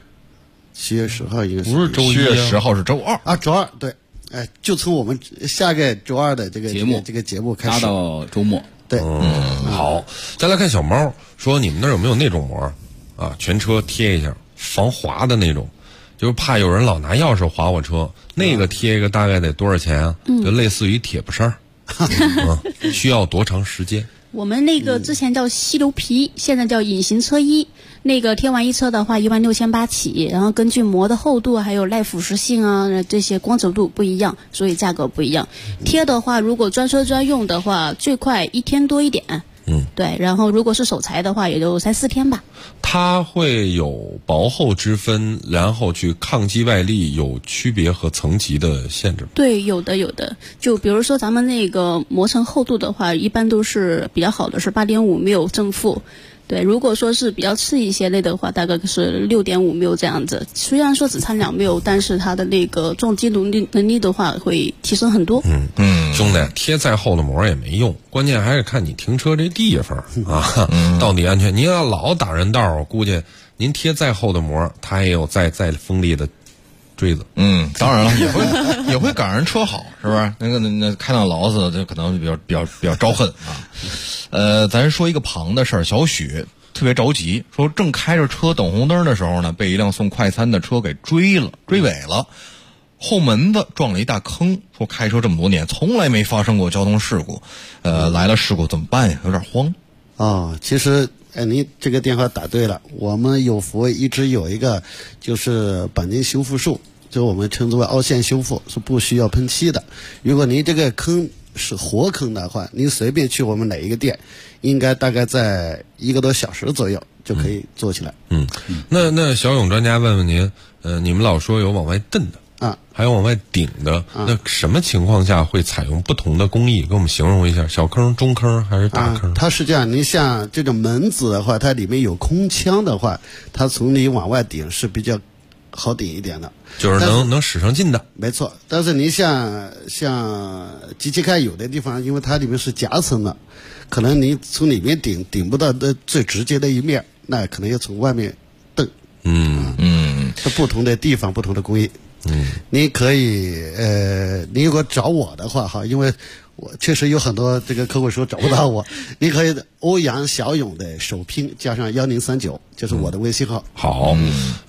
7月10号，应该是不是周一 ，7月10号是周二啊，周二对，就从我们下个周二的这个节目开始， 拉到周末。 对， 好，再来看小猫说，你们那儿有没有那种膜啊？全车贴一下。防滑的那种，就是怕有人老拿钥匙划我车，那个贴一个大概得多少钱啊？就类似于铁布衫需要多长时间？ 我们那个之前叫吸流皮，现在叫隐形车衣。那个贴完一车的话，16800起，然后根据膜的厚度还有耐腐蚀性啊，这些光泽度不一样，所以价格不一样。贴的话，如果专车专用的话，最快1天多一点。对，然后如果是手裁的话，也就3、4天吧。 它会有薄厚之分，然后去抗击外力有区别和层级的限制吗？ 对，有的。就比如说咱们那个磨层厚度的话，一般都是比较好的是8.5 μ正负。对，如果说是比较次一些类的话，大概是6.5 μ这样子。虽然说只差2 μ，但是它的那个撞击能力的话会提升很多。 兄弟，贴再厚的膜也没用，关键还是看你停车这地方啊，到底安全。您要老挡人道，我估计您贴再厚的膜，它也有再锋利的锥子。 当然了，也会赶人车好，是不是？那开到劳斯，这可能比较招恨啊。咱说一个旁的事儿，小许特别着急，说正开着车等红灯的时候呢，被一辆送快餐的车给追尾了，后门子撞了一大坑。说开车这么多年，从来没发生过交通事故，来了事故怎么办呀？有点慌。 其实您这个电话打对了，我们有福一直有一个就是钣金修复术，就我们称之为凹陷修复，是不需要喷漆的。如果您这个坑是活坑的话，您随便去我们哪一个店，应该大概在1个多小时左右就可以做起来。 那小勇专家问问您，你们老说有往外蹬的啊， 还有往外顶的，那什么情况下会采用不同的工艺？给我们形容一下，小坑、中坑还是大坑？ 它是这样，您像这种门子的话，它里面有空腔的话，它从里往外顶是比较好顶一点的， 就是能使上劲的。 没错，但是您像机器开有的地方，因为它里面是夹层的，可能您从里面顶不到的最直接的一面，那可能要从外面蹬。是不同的地方不同的工艺。你可以你如果找我的话哈，因为我确实有很多这个客户说找不到我，你可以欧阳小勇的首拼加上1039，就是我的微信号。 好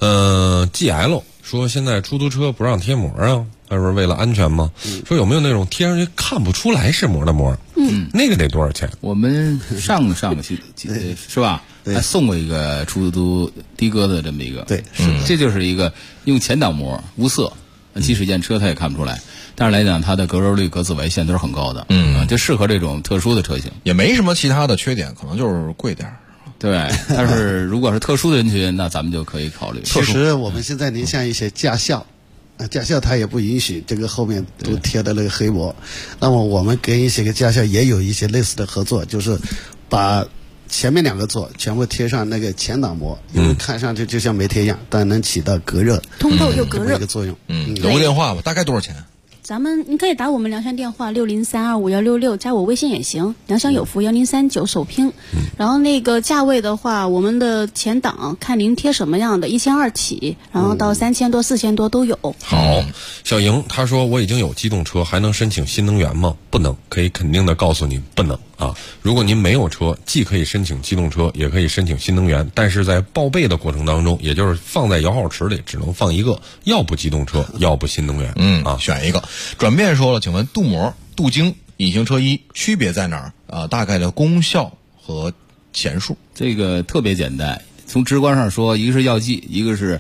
，GL 说现在出租车不让贴膜啊，他说为了安全吗？说有没有那种贴上去看不出来是膜的膜？那个得多少钱？ 我们上个期是吧？还送过一个出租的哥的这么一个， 对， 这就是一个用前挡膜无色，即使见车它也看不出来。但是来讲，它的隔热率、隔紫外线都是很高的，就适合这种特殊的车型， 也没什么其他的缺点，可能就是贵点。 对，但是如果是特殊的人群，那咱们就可以考虑。 其实我们现在您像一些驾校，驾校它也不允许这个后面都贴的那个黑膜。那么我们跟一些个驾校也有一些类似的合作，就是把前面2个座全部贴上那个前挡膜，因为看上去就像没贴一样，但能起到隔热、 通透又隔热一个作用。 留个电话吧，大概多少钱？ 你可以打我们良乡电话603251166，加我微信也行，良乡有福1039首拼。然后那个价位的话，我们的前挡看您贴什么样的，1200起，然后到3000多、4000多都有。 好，小莹他说我已经有机动车，还能申请新能源吗？不能，可以肯定的告诉你不能啊。如果您没有车，既可以申请机动车，也可以申请新能源，但是在报备的过程当中，也就是放在摇号池里只能放一个，要不机动车，要不新能源。 选一个。转变说了，请问镀膜、镀晶、隐形车衣区别在哪儿？大概的功效和钱数？ 这个特别简单，从直观上说，一个是药剂，一个是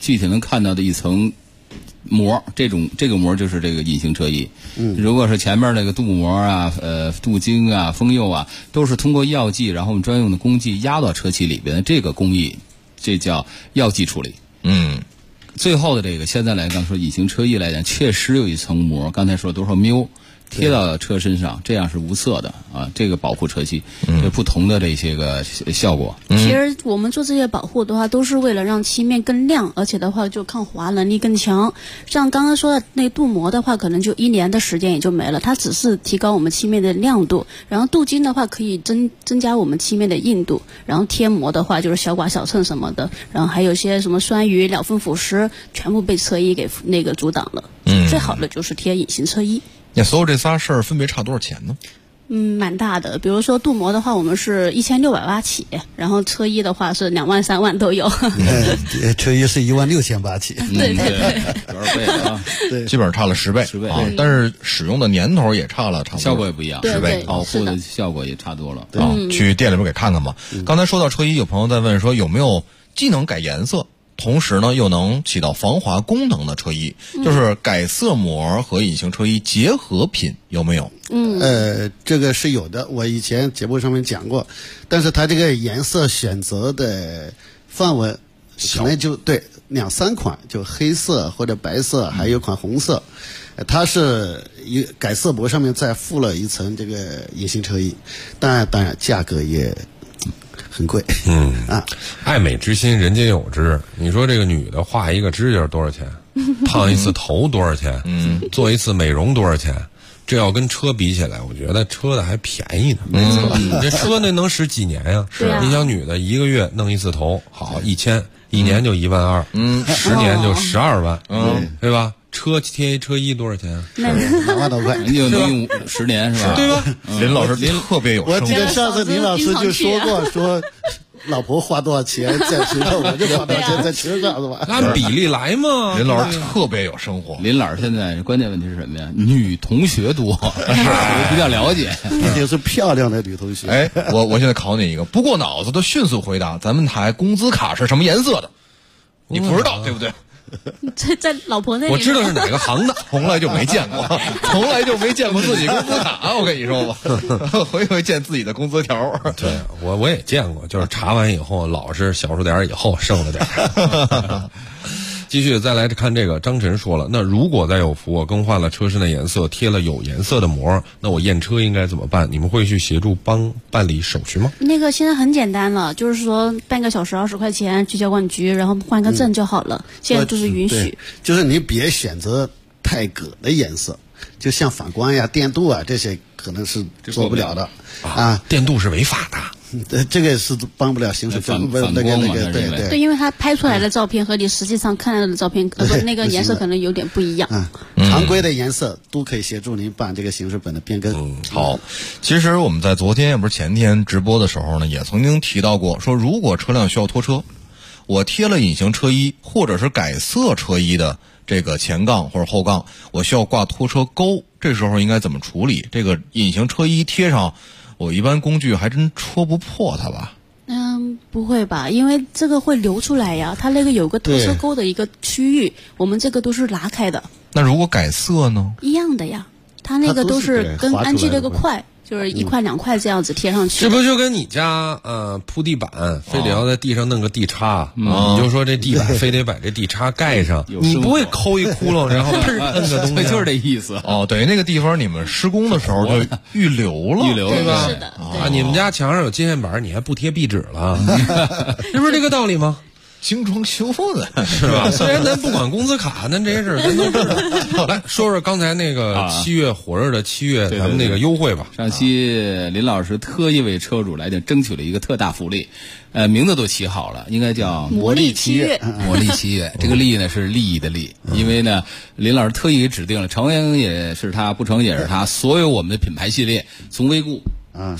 具体能看到的一层膜，这个膜就是这个隐形车衣。如果是前面那个镀膜啊、镀晶啊、封釉啊，都是通过药剂，然后我们专用的工具压到车漆里边的这个工艺，这叫药剂处理。最后的这个现在来刚说隐形车衣来讲，确实有一层膜，刚才说多少缪贴到车身上，这样是无色的啊，这个保护车漆，这不同的这些个效果。 其实我们做这些保护的话，都是为了让漆面更亮，而且的话就抗滑能力更强。像刚刚说的那镀膜的话，可能就1年的时间也就没了，它只是提高我们漆面的亮度。然后镀金的话，可以增加我们漆面的硬度。然后贴膜的话，就是小剐小蹭什么的，然后还有些什么酸雨、鸟粪腐蚀，全部被车衣给那个阻挡了。最好的就是贴隐形车衣。 那所有这仨事儿分别差多少钱呢？ 蛮大的。比如说镀膜的话，我们是1600瓦起，然后车衣的话是2万3万都有。 车衣是16000瓦起。 对对对， 多少倍啊？ 对， 基本上差了10倍。10倍啊！但是使用的年头也差了， 效果也不一样 ，10倍， 保护的效果也差多了。 去店里边给看看吧。刚才说到车衣，有朋友在问说有没有既能改颜色，同时呢又能起到防滑功能的车衣，就是改色膜和隐形车衣结合品有没有？ 这个是有的，我以前节目上面讲过，但是它这个颜色选择的范围可能就对2-3款，就黑色或者白色，还有一款红色。它是改色膜上面再附了一层这个隐形车衣，当然价格也很贵。 爱美之心人皆有之。你说这个女的画一个指甲多少钱？烫一次头多少钱？做一次美容多少钱？这要跟车比起来，我觉得车的还便宜呢。没错，这车那能使几年呀？是，你想女的1个月弄一次头，好1000，1年就12000，10年就12万，对吧？车贴一车衣多少钱 ？2万多块， 人就能用10年是吧？ 对吧？ 林老师特别有生活。 我记得上次林老师就说过，说老婆花多少钱在车上，我就花多少钱在车上，是吧？ 按比例来嘛。 林老师特别有生活。 林老师现在关键问题是什么呀？女同学多，比较了解， 一定是漂亮的女同学。 哎，我现在考你一个，不过脑子的迅速回答，咱们台工资卡是什么颜色的？你不知道对不对？ 在老婆那里， 我知道是哪个行的， 从来就没见过，从来就没见过自己工资卡。我跟你说吧，回回见自己的工资条。 对，我也见过，就是查完以后老是小数点以后剩了点。继续再来看这个，张晨说了，那如果在有福我更换了车身的颜色，贴了有颜色的膜，那我验车应该怎么办？你们会去协助办理手续吗？ 那个现在很简单了，就是说半个小时20块钱去交管局，然后换个证就好了。现在就是允许， 就是你别选择太铬的颜色，就像反光呀、电镀啊这些可能是做不了的啊。 电镀是违法的。 这个是帮不了行驶反光嘛， 对，因为它拍出来的照片和你实际上看到的照片，那个颜色可能有点不一样。 常规的颜色都可以协助您办这个行驶本的变更。 好，其实我们在昨天也不是前天直播的时候呢，也曾经提到过，说如果车辆需要拖车，我贴了隐形车衣或者是改色车衣的这个前杠或者后杠，我需要挂拖车钩，这时候应该怎么处理？这个隐形车衣贴上，我一般工具还真戳不破它吧？ 不会吧？因为这个会流出来呀，它那个有个拖车钩的一个区域，我们这个都是拉开的。 那如果改色呢？ 一样的呀，它那个都是跟安吉那个块，就是1块2块这样子贴上去。 这不就跟你家铺地板，非得要在地上弄个地叉，你就说这地板非得把这地叉盖上，你不会抠一窟窿然后摁个东西， 就是这意思。 等于那个地方你们施工的时候就预留了， 对吧？ 是的。 你们家墙上有接线板，你还不贴壁纸了，这不是这个道理吗？ 精装修的是吧？虽然咱不管工资卡，咱这些事儿咱都知道。来说说刚才那个7月火热的7月，咱们那个优惠吧。 上期林老师特意为车主来讲争取了一个特大福利，名字都起好了，应该叫魔力7月。 魔力7月，这个利呢是利益的利，因为呢林老师特意给指定了，成也是他，不成也是他，所有我们的品牌系列，从威固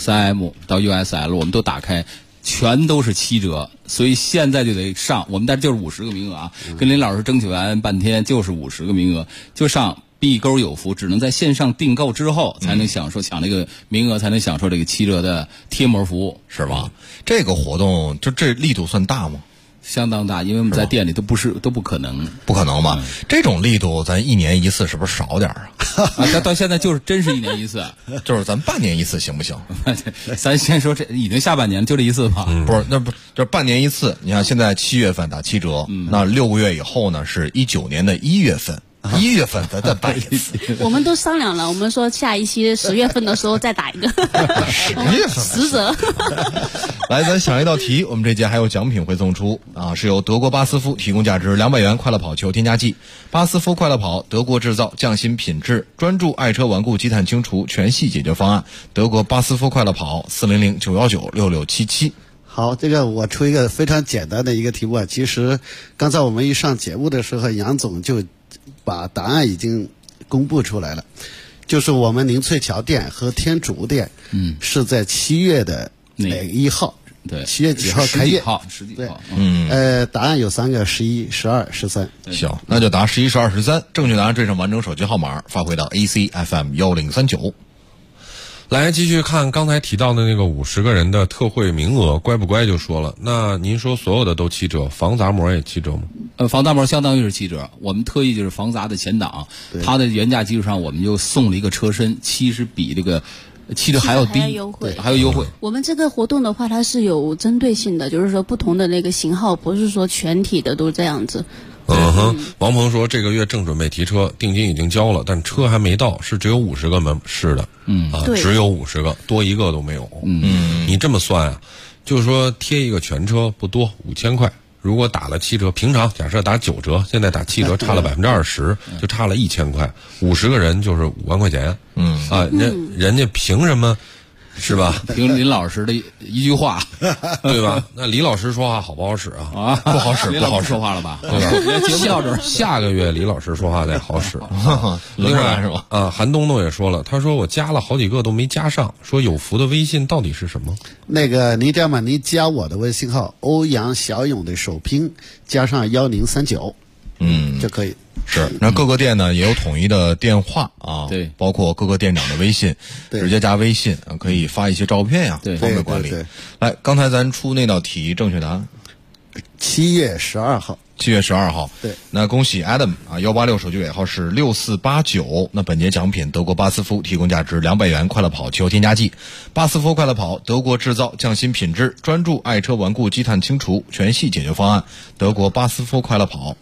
3M 到 USL， 我们都打开。全都是7折，所以现在就得上，我们但就是50个名额啊，跟林老师争取完半天就是50个名额，就上必勾有福，只能在线上订购之后才能享受抢这个名额，才能享受这个7折的贴膜服务， 是吧？这个活动就这力度算大吗？ 相当大，因为我们在店里都不可能， 不可能嘛。这种力度，咱1年1次是不是少点啊？ 啊，到现在就是真是1年1次， 就是咱半年1次行不行？ 咱先说这已经下半年，就这一次吧。 不是，那不就是半年1次？你看现在7月份打7折，那6个月以后呢是19年的1月份。1月份咱再办一次， 我们都商量了，我们说下一期10月份的时候再打一个 10月份 10折。 来，咱想一道题，我们这节还有奖品会送出啊，是由德国巴斯夫提供价值200元快乐跑球添加剂。巴斯夫快乐跑，德国制造，匠心品质，专注爱车顽固积碳清除全系解决方案。德国巴斯夫快乐跑，400-919-6677。 好，这个我出一个非常简单的一个题目啊。其实刚才我们一上节目的时候，杨总就把答案已经公布出来了，就是我们宁翠桥店和天竺店，是在7月的哪1号？ 对 ，7月几号开业 ？10几号？ 答案有3个：11、12、13。 行，那就答11、12、13。正确答案缀上完整手机号码，发回到 ACFM1039。 来继续看刚才提到的那个50个人的特惠名额，乖不乖就说了。那您说所有的都7折，防砸膜也7折吗？ 防砸膜相当于是7折，我们特意就是防砸的前挡，它的原价基础上我们又送了一个车身，其实比这个7折还要低，还有优惠。 我们这个活动的话，它是有针对性的，就是说不同的那个型号，不是说全体的都这样子。 王鹏说这个月正准备提车，定金已经交了，但车还没到，是只有50个门市的，只有50个，多一个都没有。你这么算啊，就是说贴一个全车不多，5000块。如果打了7折，平常假设打9折，现在打7折，差了20%，就差了1000块，50个人就是5万块钱。人家凭什么？是吧？ 凭林老师的一句话， 对吧？那李老师说话好不好使啊？ 不好使，不好说话了吧？ 对吧？节目到这儿，下个月李老师说话才好使。 轮着来是吧？ 啊，韩东东也说了，他说我加了好几个都没加上，说有福的微信到底是什么？ 那个您这样吧，您加我的微信号欧阳小勇的首拼加上1039，就可以。 是，那各个店呢也有统一的电话啊， 对， 包括各个店长的微信，直接加微信可以发一些照片呀，方便管理。来，刚才咱出那道题，正确答案 7月12号。 7月12号， 对， 那恭喜 Adam 啊，186手机尾号是6489。那本节奖品德国巴斯夫提供价值200元快乐跑汽油添加剂。巴斯夫快乐跑，德国制造，匠心品质，专注爱车顽固积碳清除全系解决方案。德国巴斯夫快乐跑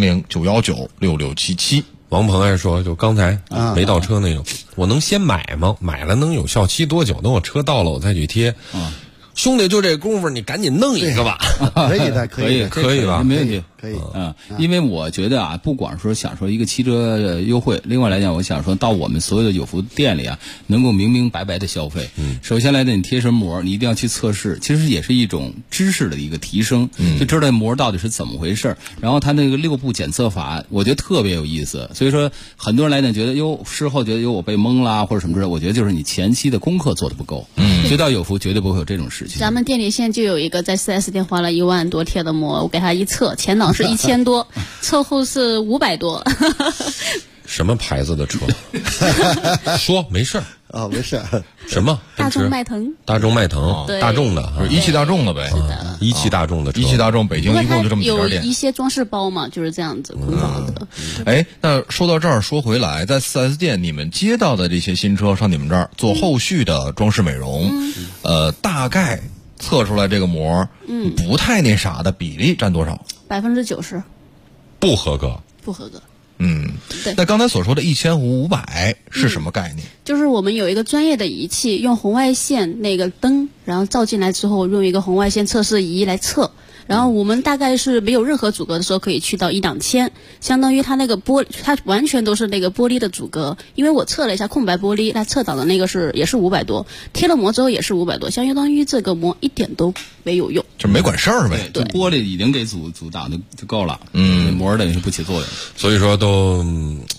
，400-919-6677。 王鹏还说，就刚才没到车那个，我能先买吗？买了能有效期多久？等我车到了我再去贴。兄弟，就这功夫，你赶紧弄一个吧。 可以的， 可以吧？ 没问题， 可以。 因为我觉得啊，不管说想说一个7折优惠，另外来讲，我想说到我们所有的有福店里啊，能够明明白白的消费。首先来讲，你贴什么膜，你一定要去测试，其实也是一种知识的一个提升，就知道膜到底是怎么回事。然后它那个6步检测法，我觉得特别有意思。所以说，很多人来讲觉得事后觉得我被蒙啦或者什么之类，我觉得就是你前期的功课做的不够。所以到有福绝对不会有这种事情。 咱们店里现在就有一个在4S店花了1万多贴的膜，我给他一测，前挡是1000多，侧后是500多。 什么牌子的车？说没事儿没事儿。 什么？ 大众迈腾。 大众迈腾，大众的， 一汽大众的呗。 一汽大众的车。 一汽大众，北京一共就这么几家店。 有一些装饰包嘛，就是这样子捆绑的。 哎，那说到这儿，说回来，在4S店你们接到的这些新车上你们这儿做后续的装饰美容，大概测出来这个膜，不太那啥的比例占多少 ？90%。 不合格。 不合格。 对。那刚才所说的1500、500是什么概念？ 就是我们有一个专业的仪器，用红外线那个灯，然后照进来之后，用一个红外线测试仪来测。然后我们大概是没有任何阻隔的时候，可以去到1-2000，相当于它那个它完全都是那个玻璃的阻隔。因为我测了一下空白玻璃，它测档的那个也是500多，贴了膜之后也是500多，相当于这个膜一点都没有用， 就没管事儿呗。 对，玻璃已经给阻挡就够了，膜等于是不起作用。 所以说都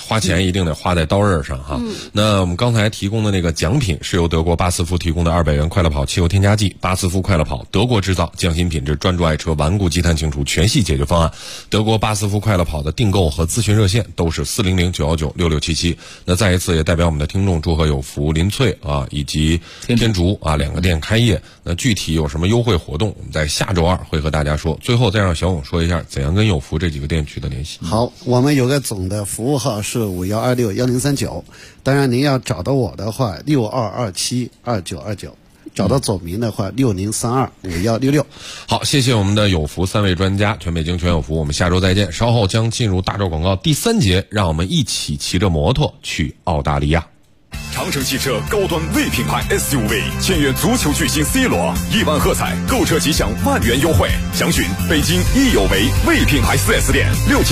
花钱一定得花在刀刃上哈。那我们刚才提供的那个奖品是由德国巴斯夫提供的200元快乐跑汽油添加剂，巴斯夫快乐跑，德国制造，匠心品质，专注爱车，顽固积碳清除全系解决方案。德国巴斯夫快乐跑的订购和咨询热线都是400-919-6677。那再一次也代表我们的听众祝贺有福、林翠啊以及天竺啊2个店开业。那具体有什么优惠活动，我们在下周2会和大家说。最后再让小勇说一下怎样跟有福这几个店取得联系。 好，我们有个总的服务号是51261039，当然您要找到我的话62272929，找到总名的话60325166。 好，谢谢我们的有福3位专家，全北京全有福，我们下周再见。稍后将进入大洲广告第3节，让我们一起骑着摩托去澳大利亚。 长城汽车高端 V 品牌 SUV 签约足球巨星 C 罗，1万喝彩，购车即享万元优惠。详询北京益有为 V 品牌 4S 店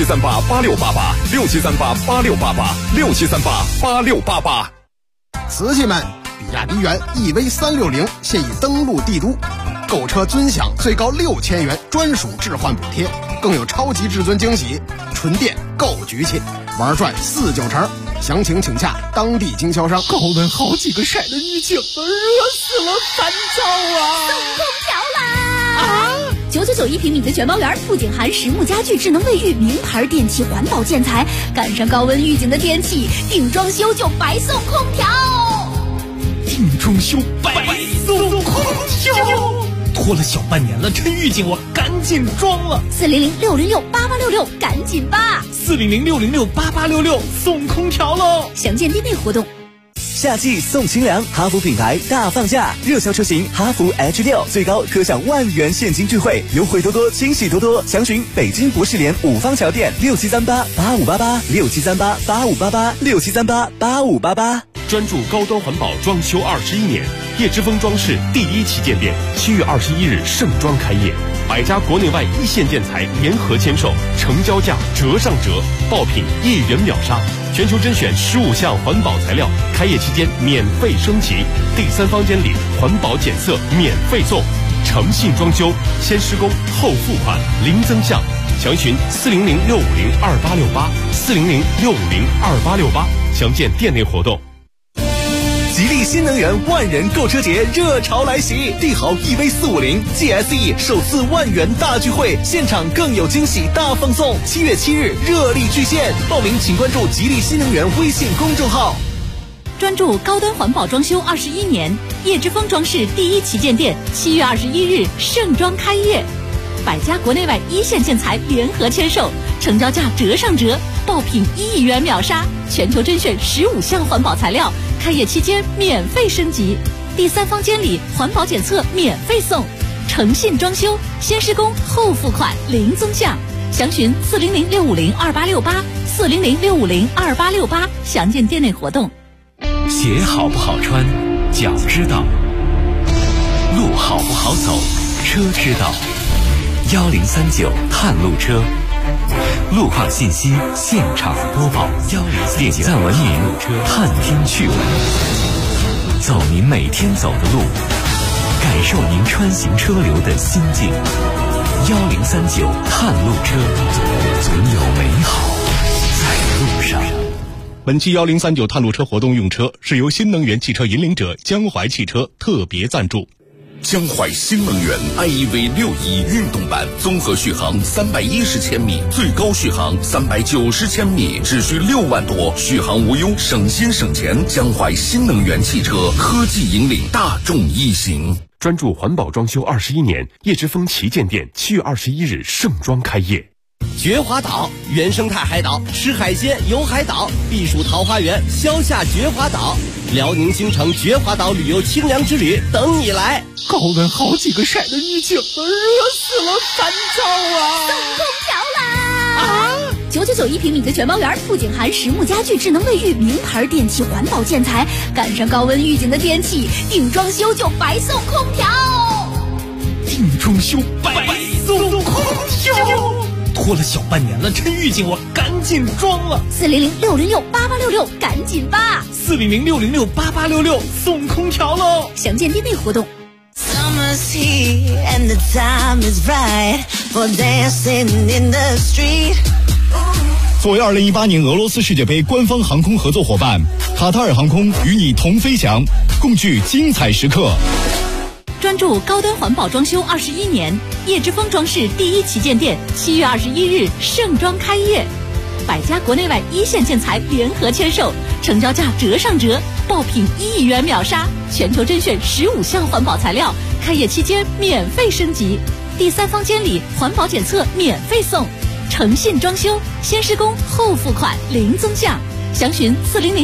，67388688，67388688，67388688。 瓷器们，比亚迪元 EV360现已登陆帝都，购车尊享最高6000元专属置换补贴，更有超级至尊惊喜，纯电够局气，玩转49成。详情请洽当地经销商。 高温好几个晒的预警，热死了，烦躁啊！ 送空调啦！9991平米的全包园，不仅含实木家具、智能卫浴、名牌电器、环保建材，赶上高温预警的天气，定装修就白送空调。 定装修白送空调。拖了小半年了，趁预警我赶紧装了。 400-606-8866，赶紧吧 ！400-606-8866，送空调喽！ 详见店内活动。 夏季送清凉，哈弗品牌大放价，热销车型哈弗 H6最高可享万元现金钜惠，优惠多多，惊喜多多。详询北京博士联5方桥店6738-8588，6738-8588，6738-8588。 专注高端环保装修21年，叶之峰装饰第1旗舰店7月21日盛装开业，100家国内外1线建材联合签售，成交价折上折，爆品1元秒杀，全球甄选15项环保材料，开业期间免费升级，第3房间里环保检测免费送，诚信装修，先施工后付款，零增项。详询400-650-2868，400-650-2868，详见店内活动。 吉利新能源万人购车节热潮来袭，帝豪 EV450 GSE 首次万元大聚会，现场更有惊喜大放送。7月7日热力巨献，报名请关注吉利新能源微信公众号。 专注高端环保装修21年，叶之峰装饰第1旗舰店7月21日盛装开业，100家国内外1线建材联合签售，成交价折上折，爆品1亿元秒杀，全球甄选15项环保材料，开业期间免费升级，第3房间里环保检测免费送，诚信装修，先施工后付款，零增项。详询400-650-2868，400-650-2868，详见店内活动。 鞋好不好穿，脚知道；路好不好走，车知道。1039探路车，路况信息现场播报，点赞文明，探听趣闻，走您每天走的路，感受您穿行车流的心境。1039探路车，总有美好在路上。 本期1039探路车活动用车是由新能源汽车引领者江淮汽车特别赞助。 江淮新能源 iEV61运动版，综合续航310千米，最高续航390千米，只需6万多，续航无忧，省心省钱。江淮新能源汽车，科技引领大众一行。 专注环保装修21年，叶之峰旗舰店7月21日盛装开业。 绝华岛原生态海岛，吃海鲜游海岛，避暑桃花源，消夏绝华岛，辽宁新城绝华岛旅游清凉之旅等你来。 高温好几个晒的预警，热死了，烦躁啊！ 送空调啦！9991平米的全包园，不仅含实木家具、智能卫浴、名牌电器、环保建材，赶上高温预警的天气，定装修就白送空调。 定装修白送空调。拖了小半年了，趁预警我赶紧装了。 400-606-8866，赶紧吧 ！400-606-8866，送空调喽！ 详见店内活动。 Summer's here and the time is right for dancing in the street. 作为2018年俄罗斯世界杯官方航空合作伙伴，卡塔尔航空与你同飞翔，共聚精彩时刻。 专注高端环保装修21年，叶之峰装饰第1旗舰店7月21日盛装开业，百家国内外一线建材联合签售，成交价折上折，爆品1亿元秒杀，全球甄选15项环保材料，开业期间免费升级，第3方监理环保检测免费送，诚信装修，先施工后付款零增项，详询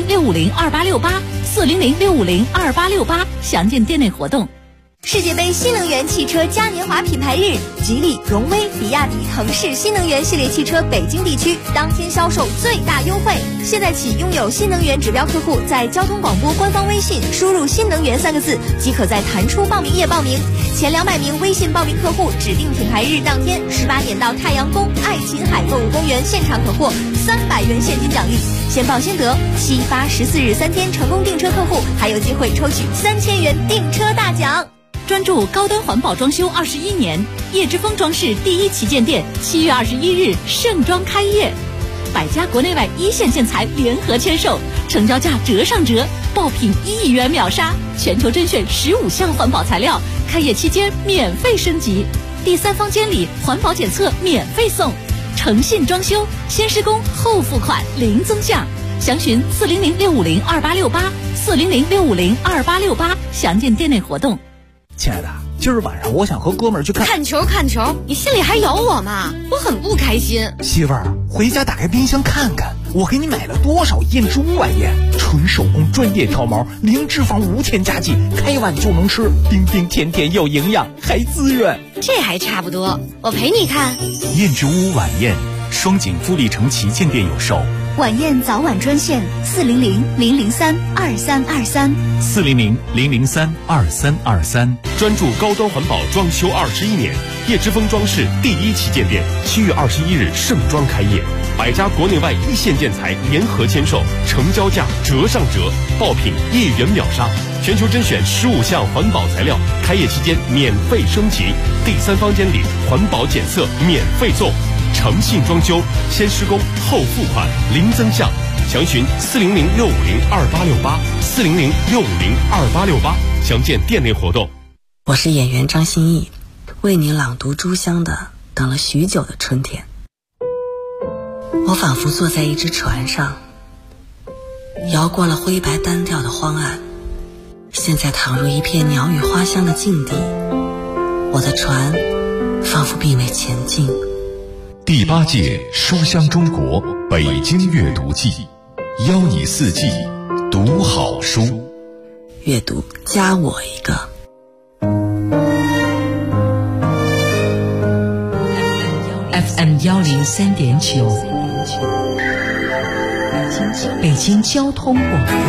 400-650-2868，400-650-2868，详见店内活动。 世界杯新能源汽车嘉年华品牌日，吉利、荣威、比亚迪、腾势新能源系列汽车北京地区当天销售最大优惠。现在起，拥有新能源指标客户在交通广播官方微信输入“新能源”3个字，即可在弹出报名页报名。前200名微信报名客户，指定品牌日当天18点到太阳宫爱琴海购物公园现场可获300元现金奖励。先报先得，7、8、14日3天成功订车客户还有机会抽取3000元订车大奖。 专注高端环保装修21年，叶之峰装饰第1旗舰店7月21日盛装开业，百家国内外一线建材联合签售，成交价折上折，爆品1亿元秒杀，全球甄选15项环保材料，开业期间免费升级，第3方监理环保检测免费送，诚信装修，先施工后付款零增项，详询400-650-2868，400-650-2868，详见店内活动。 亲爱的，今儿晚上我想和哥们儿去看球，你心里还有我吗？我很不开心。 媳妇儿，回家打开冰箱看看，我给你买了多少燕之屋晚宴，纯手工专业挑毛，零脂肪无添加剂，开碗就能吃，冰冰甜甜又营养，还滋润。 这还差不多，我陪你看。 燕之屋晚宴，双井富力城旗舰店有售。 晚宴早晚专线 400-003-2323，400-003-2323。 专注高端环保装修21年，叶之峰装饰第1旗舰店7月21日盛装开业，百家国内外一线建材联合签售，成交价折上折，爆品1亿元秒杀，全球甄选15项环保材料，开业期间免费升级，第3方监理环保检测免费送，诚信装修，先施工后付款零增项，详询400-650-2868，400-650-2868，详见店内活动。 我是演员张歆艺，为你朗读朱湘的《等了许久的春天》。我仿佛坐在一只船上，摇过了灰白单调的荒岸，现在躺入一片鸟语花香的境地，我的船仿佛媲美前进。 第8届书香中国北京阅读季，邀你4季读好书， 阅读加我一个。 FM 103.9，北京交通广播，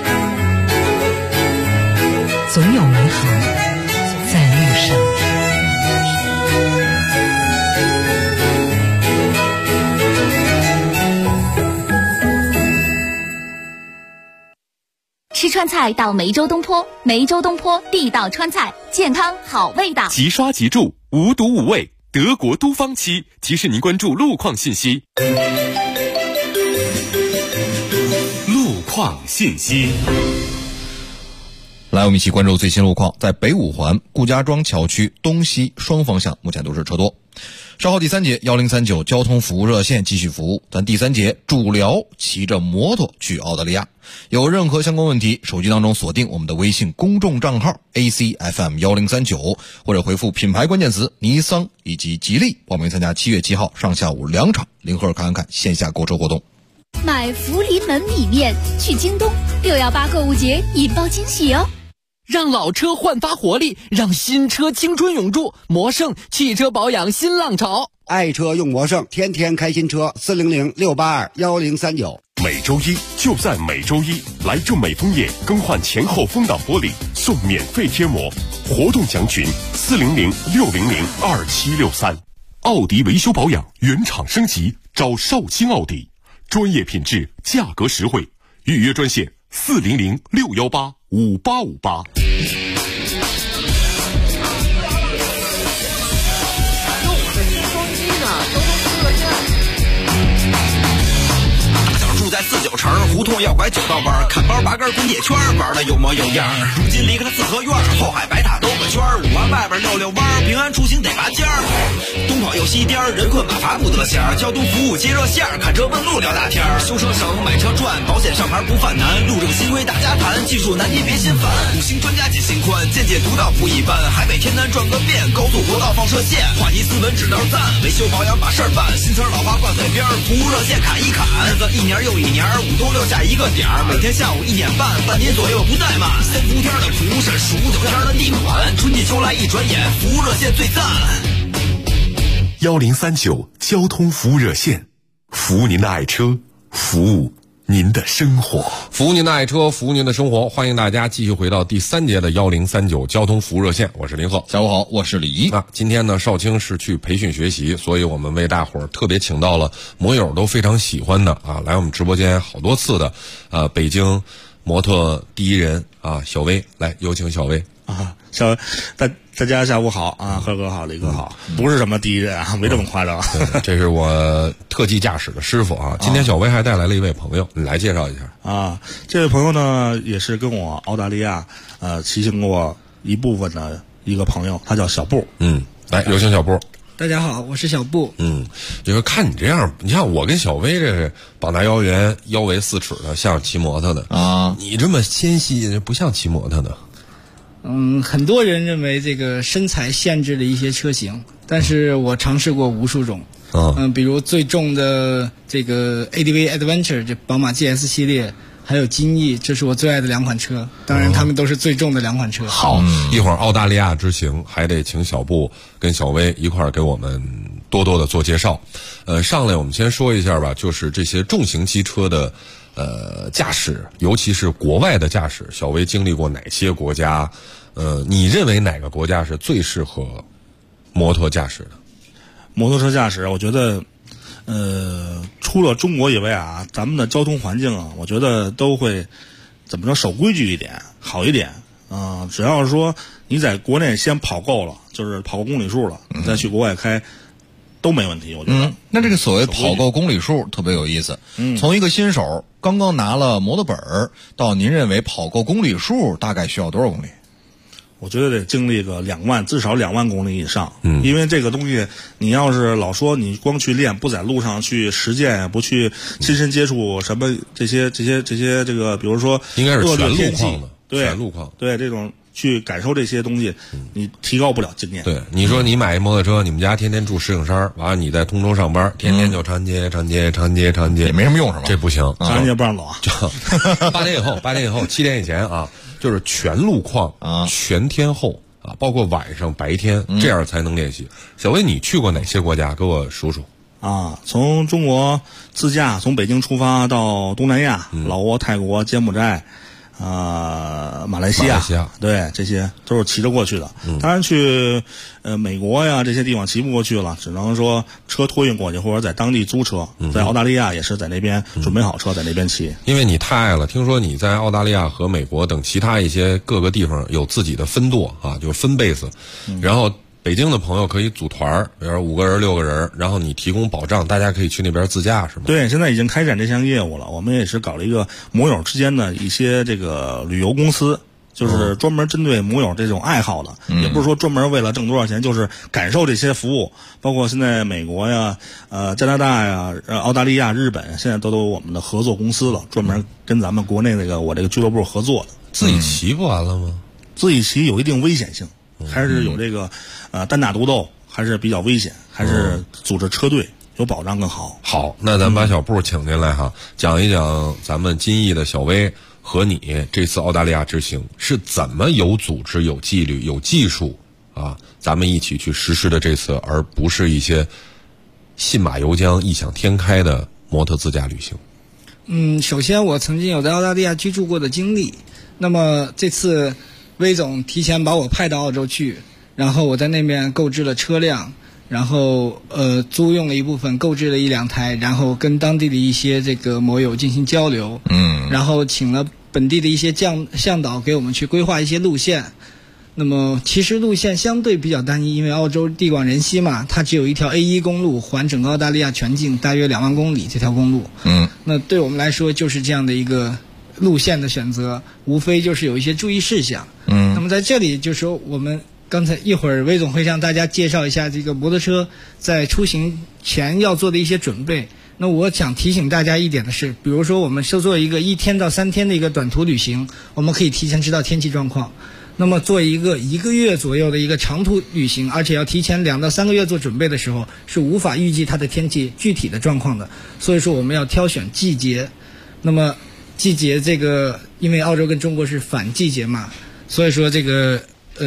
总有美好在路上。 吃川菜到梅州东坡，梅州东坡地道川菜，健康好味道。 即刷即住，无毒无味。德国都方漆提示您关注路况信息。路况信息。 来，我们一起关注最新路况。在北五环顾家庄桥区东西双方向目前都是车多。稍后第3节1039交通服务热线继续服务。咱第3节主聊骑着摩托去澳大利亚，有任何相关问题，手机当中锁定我们的微信公众账号 ACFM 1039，或者回复品牌关键词尼桑以及吉利，报名参加7月7号上下午2场零盒看看线下购车活动。 买福临门米面去京东，618购物节引爆惊喜哦！ 让老车焕发活力，让新车青春永驻。魔胜汽车保养新浪潮， 爱车用魔胜，天天开新车。400-682-1039。 每周一就在每周一，来正美枫叶更换前后风挡玻璃送免费贴膜，活动详询400-600-2763。奥迪维修保养原厂升级，找绍兴奥迪，专业品质，价格实惠，预约专线400-618-5858。 城，胡同要拐9道弯，看包8根滚铁圈，玩的有模有样。如今离开了四合院，后海白塔兜个圈，5环外边溜溜弯，平安出行得拔尖儿。东跑又西颠，人困马乏不得闲，交通服务接热线，看车问路聊大天，修车省买车赚，保险上牌不犯难，路政新规大家谈，技术难题别心烦。5星专家解心宽，见解独到不一般，海北天南转个遍，高速国道放射线，话题斯文指导赞，维修保养把事儿办，新词老话挂嘴边，服务热线砍一砍，日子一年又一年，5通6下一个点儿，每天下午1点半，半年左右不怠慢。3伏天的服务是数9天的地款，春季秋来一转眼，服务热线最赞。 1039交通服务热线，服务您的爱车，服务您的生活， 服务您的爱车，服务您的生活。欢迎大家继续回到第3节的1039交通服务热线，我是林鹤。 下午好，我是李一。 今天呢，少卿是去培训学习，所以我们为大伙儿特别请到了摩友都非常喜欢的来我们直播间好多次的北京模特第一人小薇，来有请小薇。 大家下午好贺哥好，李哥好，不是什么第一人没这么夸张。 这是我特技驾驶的师傅今天小薇还带来了一位朋友，你来介绍一下。 这位朋友呢也是跟我澳大利亚骑行过一部分的一个朋友，他叫小布。 来有请小布。 大家好，我是小布。 就是看你这样，你像我跟小薇这膀大腰圆，腰围4尺的，像骑摩托的你这么纤细，不像骑摩托的。 很多人认为这个身材限制了一些车型，但是我尝试过无数种。比如最重的这个 ADV Adventure， 这宝马 GS 系列，还有金翼，这是我最爱的2款车。当然，他们都是最重的2款车。 好，一会儿澳大利亚之行还得请小布跟小薇一块儿给我们多多的做介绍。上来我们先说一下吧，就是这些重型机车的驾驶，尤其是国外的驾驶，小薇经历过哪些国家？你认为哪个国家是最适合摩托驾驶的？ 摩托车驾驶，我觉得，除了中国以外咱们的交通环境我觉得都会怎么着守规矩一点，好一点。只要是说你在国内先跑够了，就是跑够公里数了，你再去国外开。都没问题，我觉得。 那这个所谓跑够公里数特别有意思。从一个新手刚刚拿了摩托本到您认为跑够公里数大概需要多少公里？ 我觉得得经历个2万，至少2万公里以上。因为这个东西，你要是老说你光去练，不在路上去实践，不去亲身接触什么这些这个，比如说应该是全路况的，全路况， 对这种。去感受这些东西，你提高不了经验。 对，你说你买一摩托车，你们家天天住石景山，完了你在通州上班，天天就长街， 也没什么用是吧？ 这不行， 长街不让走 8点以后7点以前就是全路况全天候包括晚上白天，这样才能练习。小薇，你去过哪些国家？给我数数。 从中国自驾，从北京出发到东南亚，老挝、泰国、柬埔寨。马来西亚，对，这些都是骑着过去的。当然去美国呀这些地方骑不过去了，只能说车托运过去，或者在当地租车。在澳大利亚也是在那边准备好车，在那边骑。 因为你太爱了，听说你在澳大利亚和美国等其他一些各个地方有自己的分舵就是分base，然后。北京的朋友可以组团，比如5个人、6个人，然后你提供保障，大家可以去那边自驾，是吗？ 对，现在已经开展这项业务了。我们也是搞了一个摩友之间的一些这个旅游公司，就是专门针对摩友这种爱好的，也不是说专门为了挣多少钱，就是感受这些服务。包括现在美国呀、加拿大呀、澳大利亚、日本，现在都有我们的合作公司了，专门跟咱们国内我这个俱乐部合作的。 自己骑不完了吗？ 自己骑有一定危险性。还是有这个单打独斗还是比较危险，还是组织车队有保障更好。 好，那咱把小布请进来讲一讲咱们金翼的小薇和你这次澳大利亚之行是怎么有组织、有纪律、有技术咱们一起去实施的这次，而不是一些信马由缰、异想天开的摩托自驾旅行。 首先我曾经有在澳大利亚居住过的经历，那么这次威总提前把我派到澳洲去，然后我在那边购置了车辆，然后租用了一部分，购置了1-2台，然后跟当地的一些这个摩友进行交流，然后请了本地的一些向导给我们去规划一些路线。 那么其实路线相对比较单一，因为澳洲地广人稀嘛，它只有一条 A1 公路环整个澳大利亚全境，大约2万公里这条公路。那对我们来说就是这样的一个路线的选择，无非就是有一些注意事项。那么在这里就是说，我们刚才一会儿魏总会向大家介绍一下这个摩托车在出行前要做的一些准备。那我想提醒大家一点的是，比如说我们是做一个1天到3天的一个短途旅行，我们可以提前知道天气状况。那么做一个1个月左右的一个长途旅行，而且要提前2到3个月做准备的时候，是无法预计它的天气具体的状况的。所以说我们要挑选季节。那么季节这个，因为澳洲跟中国是反季节嘛，所以说这个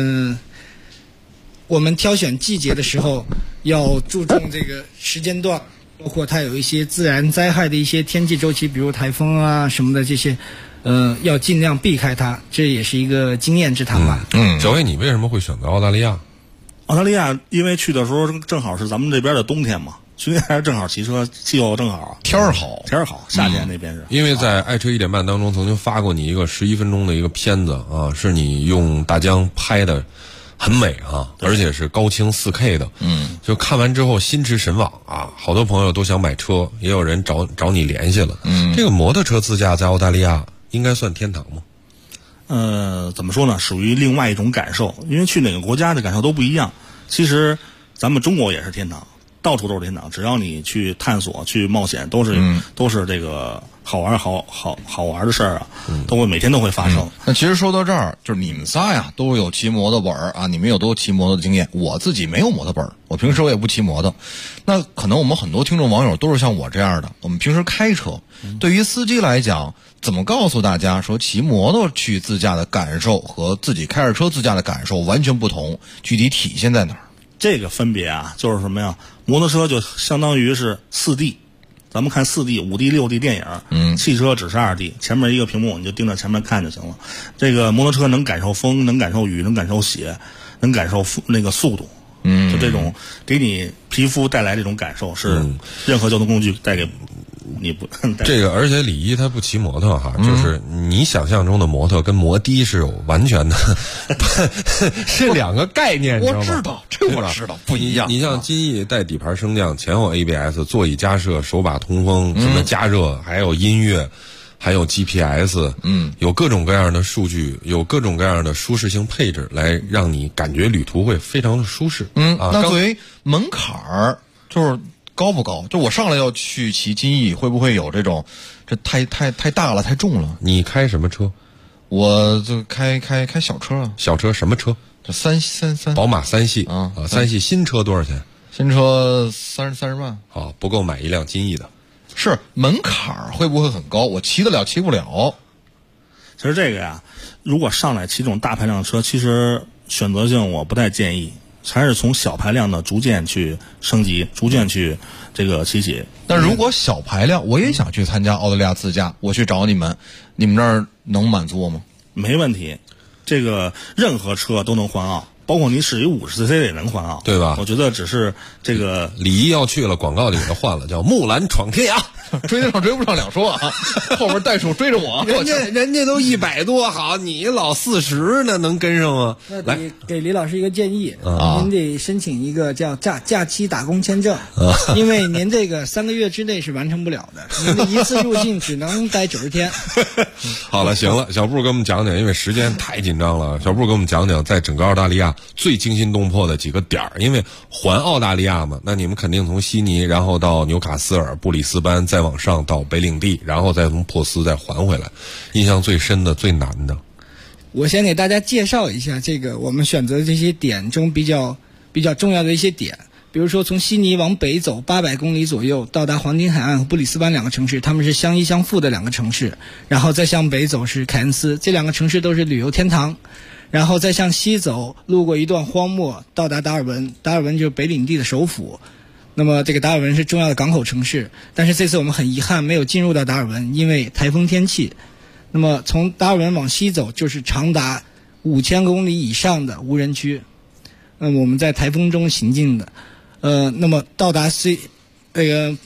我们挑选季节的时候要注重这个时间段，包括它有一些自然灾害的一些天气周期，比如台风啊什么的这些，要尽量避开它，这也是一个经验之谈吧。 小魏，你为什么会选择澳大利亚？ 澳大利亚因为去的时候正好是咱们这边的冬天嘛，去那边正好骑车，气候正好， 天儿好， 夏天那边是。 因为在爱车1点半当中曾经发过你一个11分钟的一个片子啊，是你用大疆拍的。很美啊，而且是高清4K 的。就看完之后心驰神往啊，好多朋友都想买车，也有人找你联系了。这个摩托车自驾在澳大利亚应该算天堂吗？ 怎么说呢？属于另外一种感受，因为去哪个国家的感受都不一样。其实咱们中国也是天堂，到处都是天堂，只要你去探索、去冒险，都是这个好玩的事儿啊，每天都会发生。 那其实说到这儿，就是你们仨呀都有骑摩托本啊，你们都有骑摩托的经验，我自己没有摩托本，我平时我也不骑摩托。那可能我们很多听众网友都是像我这样的，我们平时开车，对于司机来讲，怎么告诉大家说骑摩托去自驾的感受和自己开着车自驾的感受完全不同，具体体现在哪儿？ 这个分别啊，就是什么呀？摩托车就相当于是4D，咱们看4D、5D、6D 电影，汽车只是2D，前面一个屏幕你就盯着前面看就行了。这个摩托车能感受风，能感受雨，能感受血，能感受那个速度，就这种给你皮肤带来这种感受，是任何交通工具带给你不这个。而且李一他不骑摩托哈，就是你想象中的摩托跟摩的是有完全的是两个概念， 我知道，这我知道不一样。 你像金翼带底盘升降，前后 ABS， 座椅加热，手把通风，什么加热，还有音乐，还有 GPS， 有各种各样的数据，有各种各样的舒适性配置，来让你感觉旅途会非常的舒适。 那作为门槛儿，就是高不高？就我上来要去骑金翼，会不会有这种，这太大了，太重了？ 你开什么车？ 我就开小车啊。 小车什么车？ 这3 宝马3系啊，3系新车多少钱？ 新车30万。 好，不够买一辆金翼的。 是门槛会不会很高？我骑得了，骑不了。 其实这个呀，如果上来骑这种大排量车，其实选择性我不太建议，还是从小排量的逐渐去升级，逐渐去这个骑起。 但如果小排量，我也想去参加澳大利亚自驾，我去找你们那儿能满足我吗？ 没问题，这个任何车都能环澳。包括你使一50cc 也能环澳， 对吧？ 我觉得只是这个李一要去了，广告里给他换了，叫木兰闯天涯， 追得上追不上两说啊！后边袋鼠追着我， 人家都100多，好，你老40呢，能跟上吗？ 来，给李老师一个建议，您得申请一个叫假期打工签证，因为您这个3个月之内是完成不了的，您的一次入境只能待90天。 好了，行了，小布给我们讲讲，因为时间太紧张了，小布给我们讲讲在整个澳大利亚最惊心动魄的几个点儿，因为环澳大利亚嘛，那你们肯定从悉尼，然后到纽卡斯尔、布里斯班，再往上到北领地，然后再从珀斯再环回来。印象最深的、最难的， 我先给大家介绍一下这个我们选择这些点中比较重要的一些点。比如说从悉尼往北走800公里左右，到达黄金海岸和布里斯班两个城市，它们是相依相附的两个城市。然后再向北走是凯恩斯，这两个城市都是旅游天堂。然后再向西走，路过一段荒漠，到达达尔文。达尔文就是北领地的首府。那么这个达尔文是重要的港口城市，但是这次我们很遗憾没有进入到达尔文，因为台风天气。那么从达尔文往西走，就是长达5000公里以上的无人区。我们在台风中行进的。那么到达